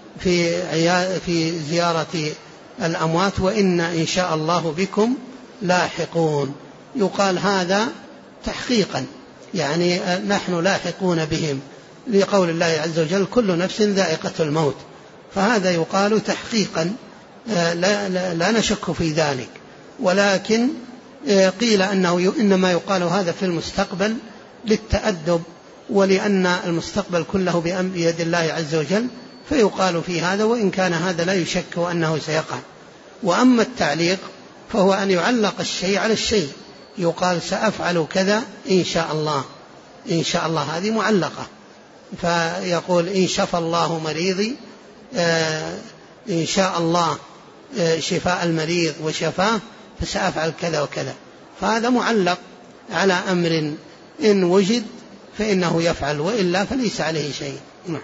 في زيارة الأموات: وإن إن شاء الله بكم لاحقون. يقال هذا تحقيقا، يعني نحن لاحقون بهم، لقول الله عز وجل: كل نفس ذائقة الموت. فهذا يقال تحقيقا لا نشك في ذلك. ولكن قيل أنه إنما يقال هذا في المستقبل للتأدب، ولأن المستقبل كله بيد الله عز وجل، فيقال في هذا، وإن كان هذا لا يشك أنه سيقع. وأما التعليق فهو أن يعلق الشيء على الشيء، يقال سأفعل كذا إن شاء الله. إن شاء الله هذه معلقة، فيقول: إن شفى الله مريضي، إن شاء الله شفاء المريض وشفاه فسأفعل كذا وكذا. فهذا معلق على أمر إن وجد فإنه يفعل، وإلا فليس عليه شيء.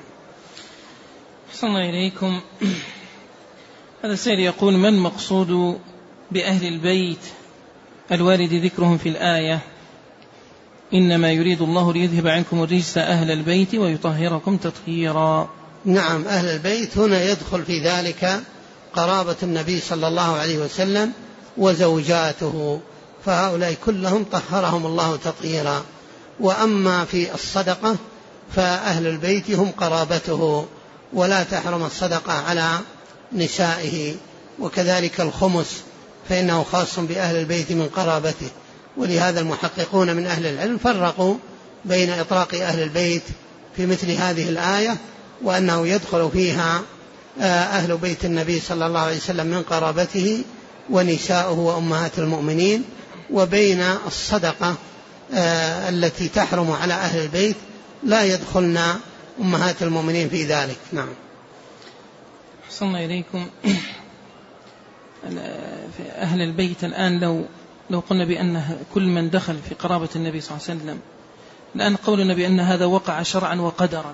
أحسن الله إليكم. هذا السائل يقول: ما المقصود بأهل البيت الوارد ذكرهم في الآية إنما يريد الله ليذهب عنكم الرجس أهل البيت ويطهركم تطهيرا؟ نعم، أهل البيت هنا يدخل في ذلك قرابة النبي صلى الله عليه وسلم وزوجاته، فهؤلاء كلهم طهرهم الله تطهيرا. وأما في الصدقة فأهل البيت هم قرابته، ولا تحرم الصدقة على نسائه، وكذلك الخمس فإنه خاص بأهل البيت من قرابته. ولهذا المحققون من أهل العلم فرقوا بين إطلاق أهل البيت في مثل هذه الآية وأنه يدخل فيها أهل بيت النبي صلى الله عليه وسلم من قرابته ونساؤه وأمهات المؤمنين، وبين الصدقة التي تحرم على أهل البيت لا يدخلنا أمهات المؤمنين في ذلك. نعم. أحسن الله إليكم. في أهل البيت الآن لو قلنا بأن كل من دخل في قرابة النبي صلى الله عليه وسلم، الآن قولنا بأن هذا وقع شرعا وقدرا.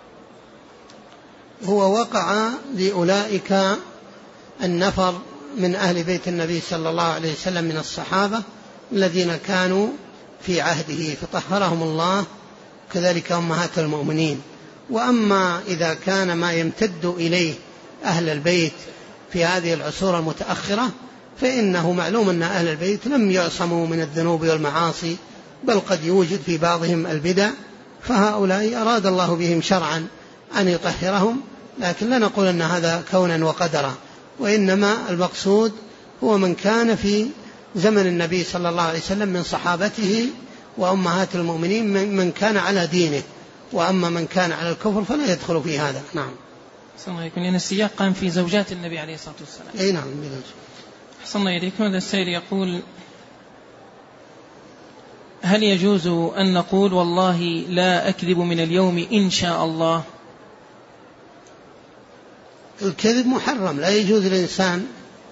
هو وقع لأولئك النفر من أهل بيت النبي صلى الله عليه وسلم من الصحابة الذين كانوا في عهده فطهرهم الله، كذلك أمهات المؤمنين. وأما إذا كان ما يمتد إليه أهل البيت في هذه العصور المتأخرة فإنه معلوم أن أهل البيت لم يعصموا من الذنوب والمعاصي، بل قد يوجد في بعضهم البدع، فهؤلاء أراد الله بهم شرعا أن يطهرهم، لكن لا نقول أن هذا كونا وقدرا، وإنما المقصود هو من كان في زمن النبي صلى الله عليه وسلم من صحابته وأمهات المؤمنين من كان على دينه، وأما من كان على الكفر فلا يدخل في هذا. نعم. أحسن الله إليكم. لأن السياق قام في زوجات النبي عليه الصلاة والسلام. أي نعم. أحسن الله إليكم. هذا السائل يقول: هل يجوز أن نقول والله لا أكذب من اليوم إن شاء الله؟ الكذب محرم، لا يجوز للإنسان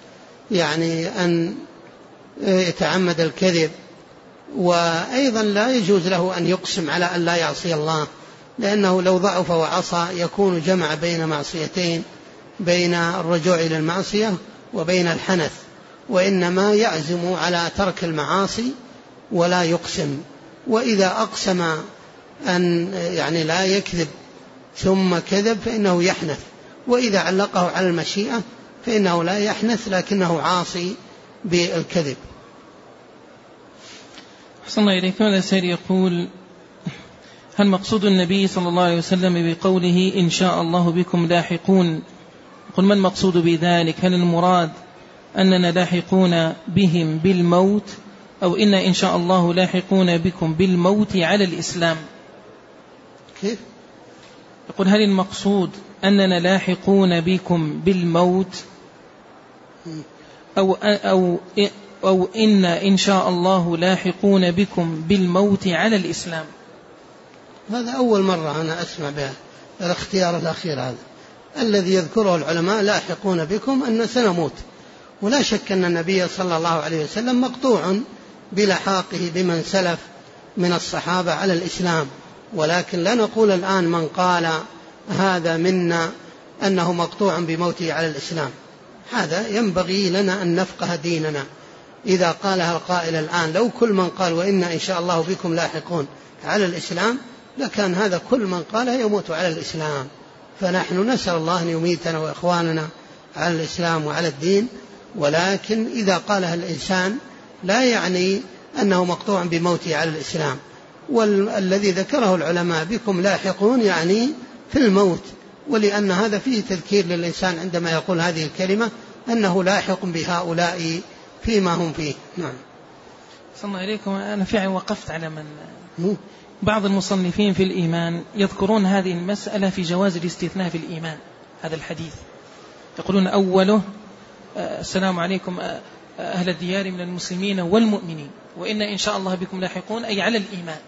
أن يتعمد الكذب، وأيضا لا يجوز له أن يقسم على أن لا يعصي الله، لأنه لو ضعف وعصى يكون جمع بين معصيتين، بين الرجوع إلى المعصية وبين الحنث، وإنما يعزم على ترك المعاصي ولا يقسم. وإذا أقسم أن لا يكذب ثم كذب فإنه يحنث، وإذا علقه على المشيئة فإنه لا يحنث لكنه عاصي بالكذب. أحسن الله إليكم. هذا السائل يقول: هل مقصود النبي صلى الله عليه وسلم بقوله إن شاء الله بكم لاحقون؟ قل ما المقصود بذلك؟ هل المراد أننا لاحقون بهم بالموت، أو إن شاء الله لاحقون بكم بالموت على الإسلام؟ كيف؟ يقول: هل المقصود أننا لاحقون بكم بالموت أو إن شاء الله لاحقون بكم بالموت على الإسلام؟ هذا أول مرة أنا أسمع بها الاختيار الأخير هذا. الذي يذكره العلماء لاحقون بكم أن سنموت، ولا شك أن النبي صلى الله عليه وسلم مقطوع بلحاقه بمن سلف من الصحابة على الإسلام، ولكن لا نقول الآن من قال هذا منا أنه مقطوع بموته على الإسلام. هذا ينبغي لنا أن نفقه ديننا. إذا قالها القائل الآن لو كل من قال وإن إن شاء الله بكم لاحقون على الإسلام لكان هذا كل من قالها يموت على الإسلام. فنحن نسأل الله أن يميتنا وإخواننا على الإسلام وعلى الدين، ولكن إذا قالها الإنسان لا يعني أنه مقطوع بموته على الإسلام. والذي ذكره العلماء بكم لاحقون يعني في الموت، ولأن هذا فيه تذكير للإنسان عندما يقول هذه الكلمة أنه لاحق بهؤلاء فيما هم فيه. نعم. صلى الله عليكم. أنا فعلا وقفت على بعض المصنفين في الإيمان يذكرون هذه المسألة في جواز الاستثناء في الإيمان. هذا الحديث يقولون أوله السلام عليكم أهل الديار من المسلمين والمؤمنين وإن إن شاء الله بكم لاحقون، أي على الإيمان.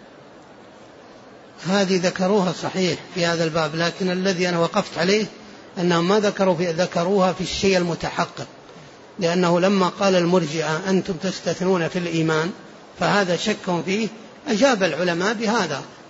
هذه ذكروها صحيح في هذا الباب، لكن الذي أنا وقفت عليه أنهم ما ذكروها في الشيء المتحقق، لأنه لما قال المرجئة أنتم تستثنون في الإيمان فهذا شك فيه، أجاب العلماء بهذا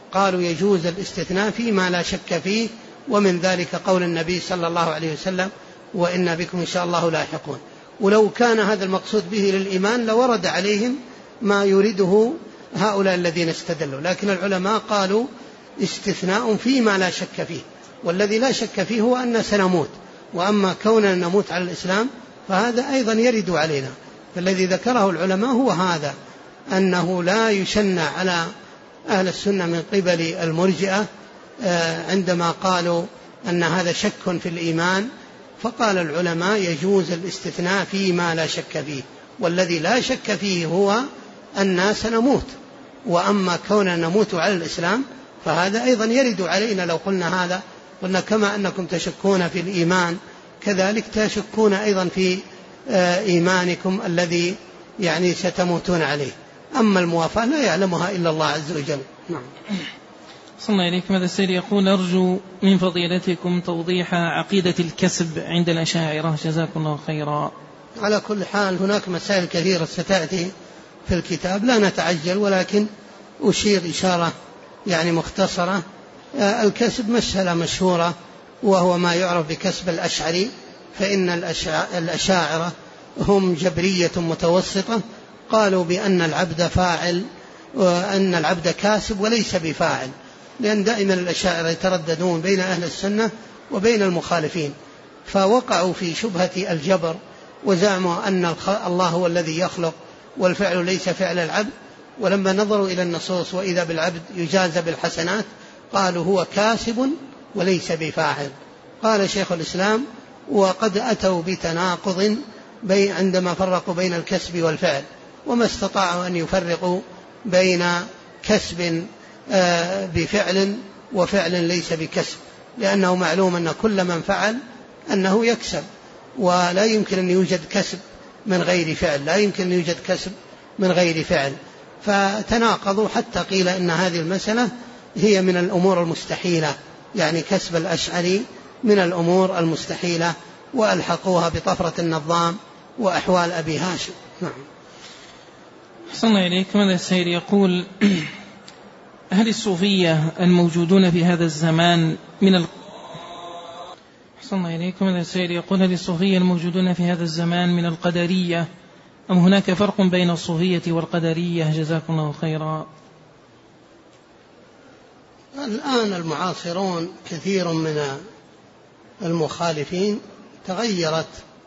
قالوا يجوز الاستثناء فيما لا شك فيه، ومن ذلك قول النبي صلى الله عليه وسلم وإنا بكم إن شاء الله لاحقون. ولو كان هذا المقصود به للإيمان لورد عليهم ما يريده هؤلاء الذين استدلوا، لكن العلماء قالوا استثناء فيما لا شك فيه، والذي لا شك فيه هو أن سنموت، وأما كوننا نموت على الإسلام فهذا أيضا يرد علينا. فالذي ذكره العلماء هو هذا، أنه لا يشنع على أهل السنة من قبل المرجئة عندما قالوا أن هذا شك في الإيمان، فقال العلماء يجوز الاستثناء فيما لا شك فيه، والذي لا شك فيه هو أننا سنموت، وأما كوننا نموت على الإسلام فهذا أيضا يرد علينا. لو قلنا هذا قلنا كما أنكم تشكون في الإيمان كذلك تشكون أيضا في إيمانكم الذي يعني ستموتون عليه. أما الموافاة لا يعلمها إلا الله عز وجل. نعم. صلى إليكم. هذا السيد يقول أرجو من فضيلتكم توضيح عقيدة الكسب عند الأشاعرة، جزاكم الله خيرا. على كل حال هناك مسائل كثيرة ستأتي في الكتاب، لا نتعجل، ولكن أشير إشارة يعني مختصرة. الكسب مسألة مشهورة، وهو ما يعرف بكسب الأشعري، فإن الأشاعرة هم جبرية متوسطة، قالوا بأن العبد فاعل وأن العبد كاسب وليس بفاعل، لأن دائما الأشاعرة يترددون بين أهل السنة وبين المخالفين، فوقعوا في شبهة الجبر وزعموا أن الله هو الذي يخلق والفعل ليس فعل العبد، ولما نظروا إلى النصوص وإذا بالعبد يجازى بالحسنات قالوا هو كاسب وليس بفاعل. قال شيخ الإسلام وقد أتوا بتناقض عندما فرقوا بين الكسب والفعل، وما استطاعوا أن يفرقوا بين كسب بفعل وفعل ليس بكسب، لأنه معلوم أن كل من فعل أنه يكسب، ولا يمكن أن يوجد كسب من غير فعل، لا يمكن أن يوجد كسب من غير فعل، فتناقضوا حتى قيل إن هذه المسألة هي من الأمور المستحيلة، يعني كسب الأشعري من الأمور المستحيلة، وألحقوها بطفرة النظام وأحوال أبي هاشم. نعم. صلى إليكم. هذا السيد يقول هل الصوفية الموجودون في هذا الزمان صلى إليكم. هذا السيد يقول هل الصوفية الموجودون في هذا الزمان من القدرية أم هناك فرق بين الصوفية والقدرية، جزاكم الله خيرا. الآن المعاصرون كثير من المخالفين تغيرت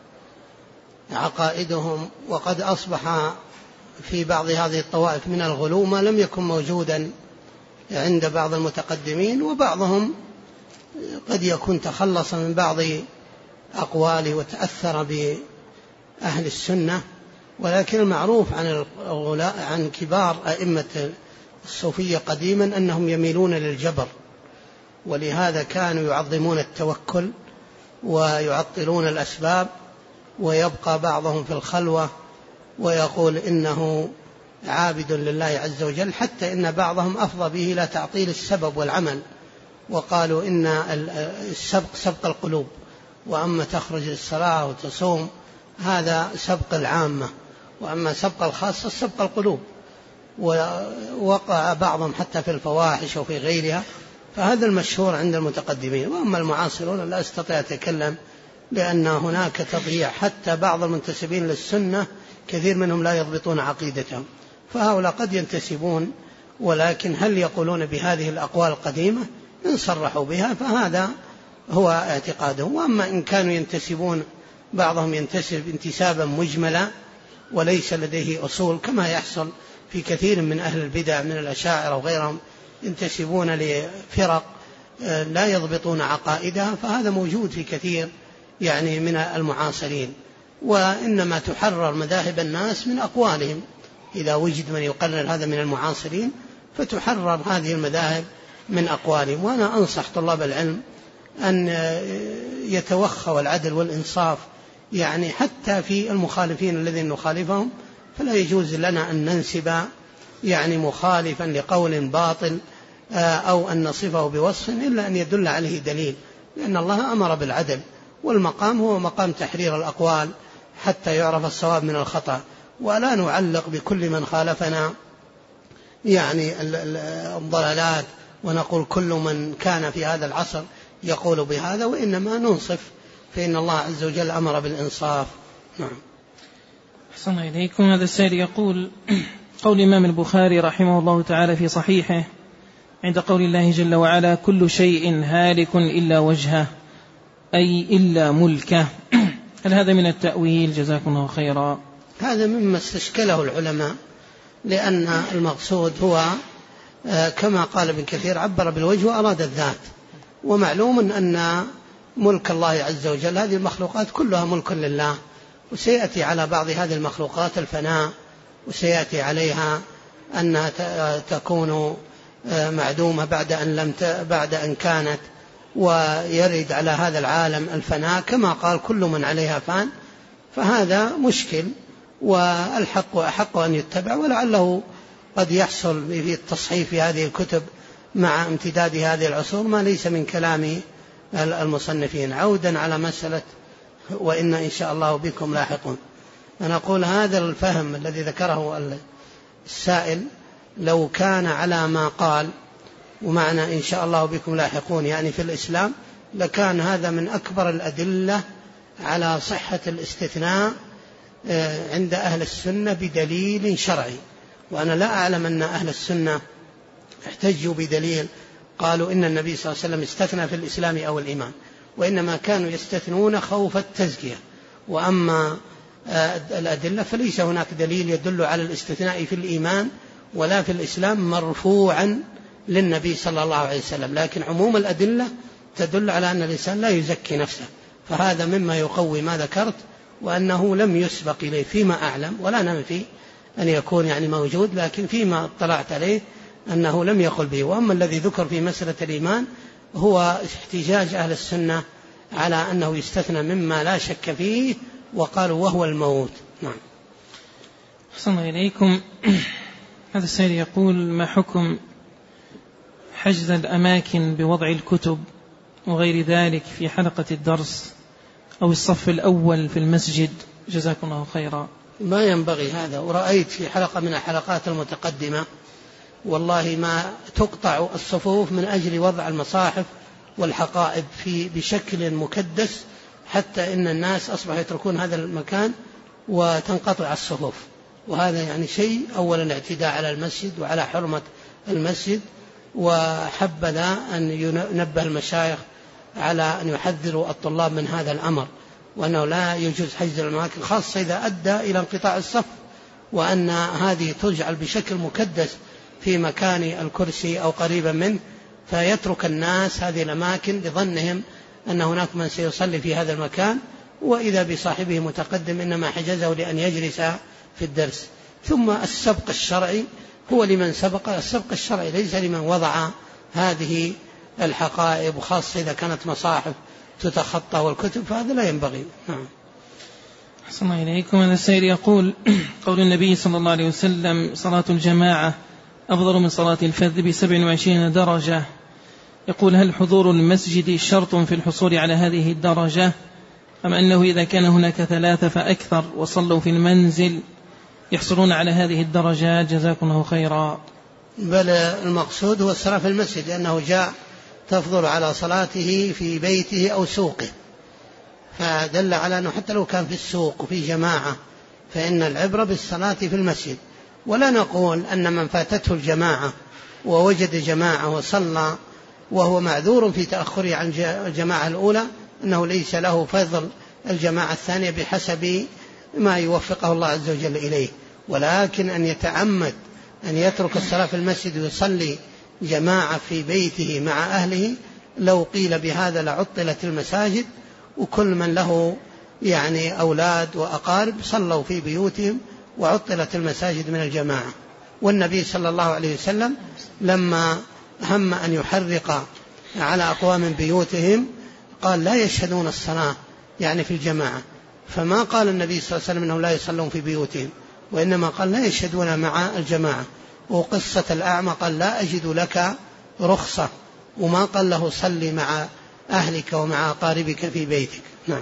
عقائدهم، وقد أصبح في بعض هذه الطوائف من الغلو ما لم يكن موجودا عند بعض المتقدمين، وبعضهم قد يكون تخلص من بعض أقواله وتأثر بأهل السنة، ولكن المعروف عن كبار أئمة الصوفية قديما أنهم يميلون للجبر، ولهذا كانوا يعظمون التوكل ويعطلون الأسباب، ويبقى بعضهم في الخلوة ويقول إنه عابد لله عز وجل، حتى إن بعضهم أفضى به إلى تعطيل السبب والعمل، وقالوا إن السبق سبق القلوب، وأما تخرج للصلاة وتصوم هذا سبق العامة، وأما سبق الخاصة سبق القلوب. ووقع بعضهم حتى في الفواحش وفي غيرها، فهذا المشهور عند المتقدمين. وأما المعاصرون لا أستطيع أتكلم، لأن هناك تضييع، حتى بعض المنتسبين للسنة كثير منهم لا يضبطون عقيدتهم، فهؤلاء قد ينتسبون، ولكن هل يقولون بهذه الأقوال القديمة؟ إن صرحوا بها فهذا هو اعتقادهم. وأما إن كانوا ينتسبون، بعضهم ينتسب انتسابا مجملا وليس لديه أصول، كما يحصل في كثير من أهل البدع من الأشاعرة وغيرهم، ينتسبون لفرق لا يضبطون عقائدها، فهذا موجود في كثير يعني من المعاصرين. وإنما تحرر مذاهب الناس من أقوالهم، إذا وجد من يقرر هذا من المعاصرين فتحرر هذه المذاهب من أقوالهم. وأنا أنصح طلاب العلم أن يتوخوا العدل والإنصاف، يعني حتى في المخالفين الذين نخالفهم، فلا يجوز لنا أن ننسب يعني مخالفا لقول باطل أو أن نصفه بوصف إلا أن يدل عليه دليل، لأن الله أمر بالعدل، والمقام هو مقام تحرير الأقوال حتى يعرف الصواب من الخطأ، ولا نعلق بكل من خالفنا يعني الضلالات ونقول كل من كان في هذا العصر يقول بهذا، وإنما ننصف، فإن الله عز وجل أمر بالإنصاف. نعم. أحسن إليكم. هذا السائل يقول: قول الإمام البخاري رحمه الله تعالى في صحيحه عند قول الله جل وعلا: كل شيء هالك إلا وجهه، أي إلا ملكه، هل هذا من التأويل؟ جزاكم الله خيرا. هذا مما استشكله العلماء، لأن المقصود هو كما قال ابن كثير عبر بالوجه وأراد الذات، ومعلوم أن ملك الله عز وجل هذه المخلوقات كلها ملك لله، وسيأتي على بعض هذه المخلوقات الفناء، وسيأتي عليها أنها تكون معدومة بعد أن كانت، ويرد على هذا العالم الفناء كما قال كل من عليها فان، فهذا مشكل، والحق أحق أن يتبع، ولعله قد يحصل في التصحيف في هذه الكتب مع امتداد هذه العصور ما ليس من كلام المصنفين. عودا على مسألة وإن إن شاء الله بكم لاحقون، أنا أقول هذا الفهم الذي ذكره السائل لو كان على ما قال ومعنى إن شاء الله بكم لاحقون يعني في الإسلام، لكان هذا من أكبر الأدلة على صحة الاستثناء عند أهل السنة بدليل شرعي. وأنا لا أعلم أن أهل السنة احتجوا بدليل قالوا إن النبي صلى الله عليه وسلم استثنى في الإسلام أو الإيمان، وإنما كانوا يستثنون خوف التزكية. وأما الأدلة فليس هناك دليل يدل على الاستثناء في الإيمان ولا في الإسلام مرفوعا للنبي صلى الله عليه وسلم، لكن عموم الأدلة تدل على أن الإنسان لا يزكي نفسه، فهذا مما يقوي ما ذكرت، وأنه لم يسبق إليه فيما أعلم، ولا ننفي أن يكون يعني موجود، لكن فيما اطلعت عليه أنه لم يقل به. وأما الذي ذكر في مسألة الإيمان هو احتجاج أهل السنة على أنه يستثنى مما لا شك فيه، وقالوا وهو الموت. نعم. أحسن إليكم. هذا السائل يقول: ما حكم حجز الأماكن بوضع الكتب وغير ذلك في حلقة الدرس أو الصف الأول في المسجد؟ جزاكم الله خيرا. ما ينبغي هذا، ورأيت في حلقة من الحلقات المتقدمة والله ما تقطع الصفوف من أجل وضع المصاحف والحقائب بشكل مكدس، حتى إن الناس أصبحوا يتركون هذا المكان وتنقطع الصفوف، وهذا يعني شيء أولا اعتداء على المسجد وعلى حرمة المسجد، وحبذا أن ينبه المشايخ على أن يحذروا الطلاب من هذا الأمر، وأنه لا يجوز حجز الأماكن، خاصة إذا أدى إلى انقطاع الصف، وأن هذه تجعل بشكل مكدس في مكان الكرسي أو قريبا منه، فيترك الناس هذه الأماكن بظنهم أن هناك من سيصلي في هذا المكان، وإذا بصاحبه متقدم إنما حجزه لأن يجلس في الدرس. ثم السبق الشرعي هو لمن سبق، السبق الشرعي ليس لمن وضع هذه الحقائب، وخاصة إذا كانت مصاحف تتخطى والكتب، فهذا لا ينبغي. نعم. أحسن الله إليكم. هذا السائل يقول: قول النبي صلى الله عليه وسلم: صلاة الجماعة أفضل من صلاة الفذ ب27 درجة، يقول: هل حضور المسجد شرط في الحصول على هذه الدرجة، أم أنه إذا كان هناك 3 فأكثر وصلوا في المنزل يحصلون على هذه الدرجات؟ جزاكم الله خيرا. بل المقصود هو الصلاة في المسجد، لأنه جاء تفضل على صلاته في بيته أو سوقه، فدل على أنه حتى لو كان في السوق وفي جماعة فإن العبرة بالصلاة في المسجد. ولا نقول أن من فاتته الجماعة ووجد جماعة وصلى وهو معذور في تأخره عن الجماعة الأولى أنه ليس له فضل الجماعة الثانية بحسب ما يوفقه الله عز وجل إليه، ولكن أن يتعمد أن يترك الصلاة في المسجد ويصلي جماعة في بيته مع أهله، لو قيل بهذا لعطلت المساجد، وكل من له يعني أولاد وأقارب صلوا في بيوتهم وعطلت المساجد من الجماعة. والنبي صلى الله عليه وسلم لما هم أن يحرق على أقوام بيوتهم قال لا يشهدون الصلاة يعني في الجماعة، فما قال النبي صلى الله عليه وسلم أنهم لا يصلون في بيوتهم، وإنما قال لا يشهدون مع الجماعة. وقصة الأعمى قال لا أجد لك رخصة، وما قال له صلي مع أهلك ومع أقاربك في بيتك. نعم.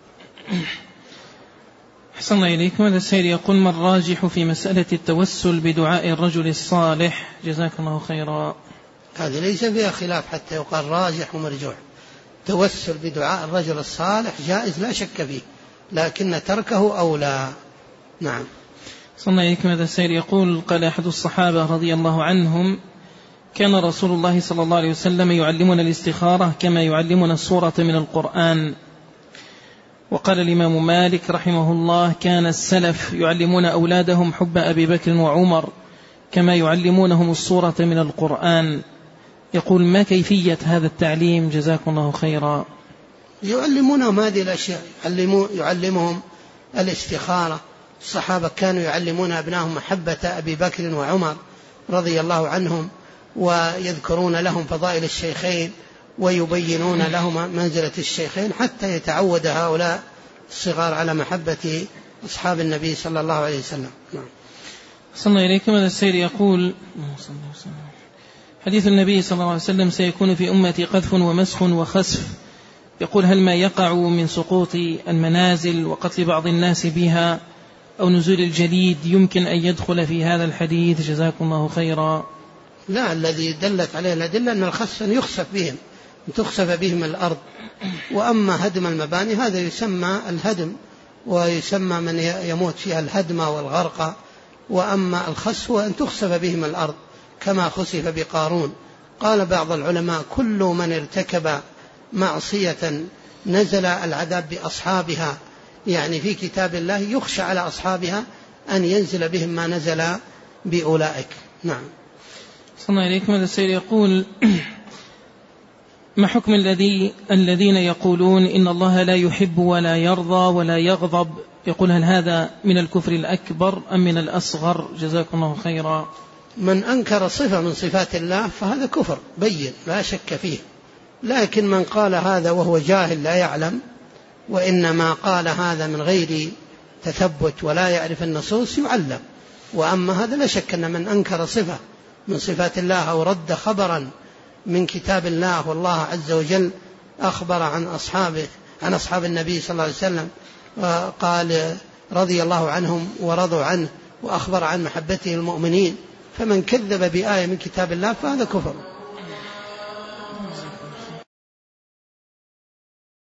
أحسن الله إليكم. هذا السائل يقول: ما الراجح في مسألة التوسل بدعاء الرجل الصالح؟ جزاك الله خيرا. هذه ليس فيها خلاف حتى يقال راجح ومرجوح. توسل بدعاء الرجل الصالح جائز لا شك فيه، لكن تركه أولى. نعم. صلى الله عليكم. هذا السائل يقول: قال أحد الصحابة رضي الله عنهم: كان رسول الله صلى الله عليه وسلم يعلمنا الاستخارة كما يعلمنا السورة من القرآن. وقال الإمام مالك رحمه الله: كان السلف يعلمون أولادهم حب أبي بكر وعمر كما يعلمونهم السورة من القرآن. يقول: ما كيفية هذا التعليم جزاكم الله خيرا؟ يعلمونهم هذه الأشياء، يعلمهم الاستخارة. الصحابة كانوا يعلمون أبنائهم محبة أبي بكر وعمر رضي الله عنهم، ويذكرون لهم فضائل الشيخين ويبينون لهم منزلة الشيخين حتى يتعود هؤلاء الصغار على محبة أصحاب النبي صلى الله عليه وسلم. نعم. صلى الله عليكم. هذا السيد يقول: حديث النبي صلى الله عليه وسلم: سيكون في أمتي قذف ومسخ وخسف. يقول: هل ما يقع من سقوط المنازل وقتل بعض الناس بها أو نزول الجليد يمكن أن يدخل في هذا الحديث جزاكم الله خيرا؟ لا، الذي دلت عليه الأدلة أن الخسف يخسف بهم، تخسف بهم الأرض. وأما هدم المباني هذا يسمى الهدم، ويسمى من يموت فيها الهدم والغرق. وأما الخسف أن تخسف بهم الأرض كما خسف بقارون. قال بعض العلماء: كل من ارتكب معصية نزل العذاب بأصحابها، يعني في كتاب الله يخشى على أصحابها أن ينزل بهم ما نزل بأولئك. نعم. صلى الله عليكم. هذا السيد يقول: ما حكم الذين يقولون إن الله لا يحب ولا يرضى ولا يغضب؟ يقول: هل هذا من الكفر الأكبر أم من الأصغر جزاكم الله خيرا؟ من أنكر صفة من صفات الله فهذا كفر بين لا شك فيه، لكن من قال هذا وهو جاهل لا يعلم، وإنما قال هذا من غير تثبت ولا يعرف النصوص يعلم. وأما هذا لا شك أن من أنكر صفة من صفات الله أو رد خبرا من كتاب الله، والله عز وجل أخبر عن أصحاب النبي صلى الله عليه وسلم وقال رضي الله عنهم ورضوا عنه، وأخبر عن محبته المؤمنين، فمن كذب بآية من كتاب الله فهذا كفر.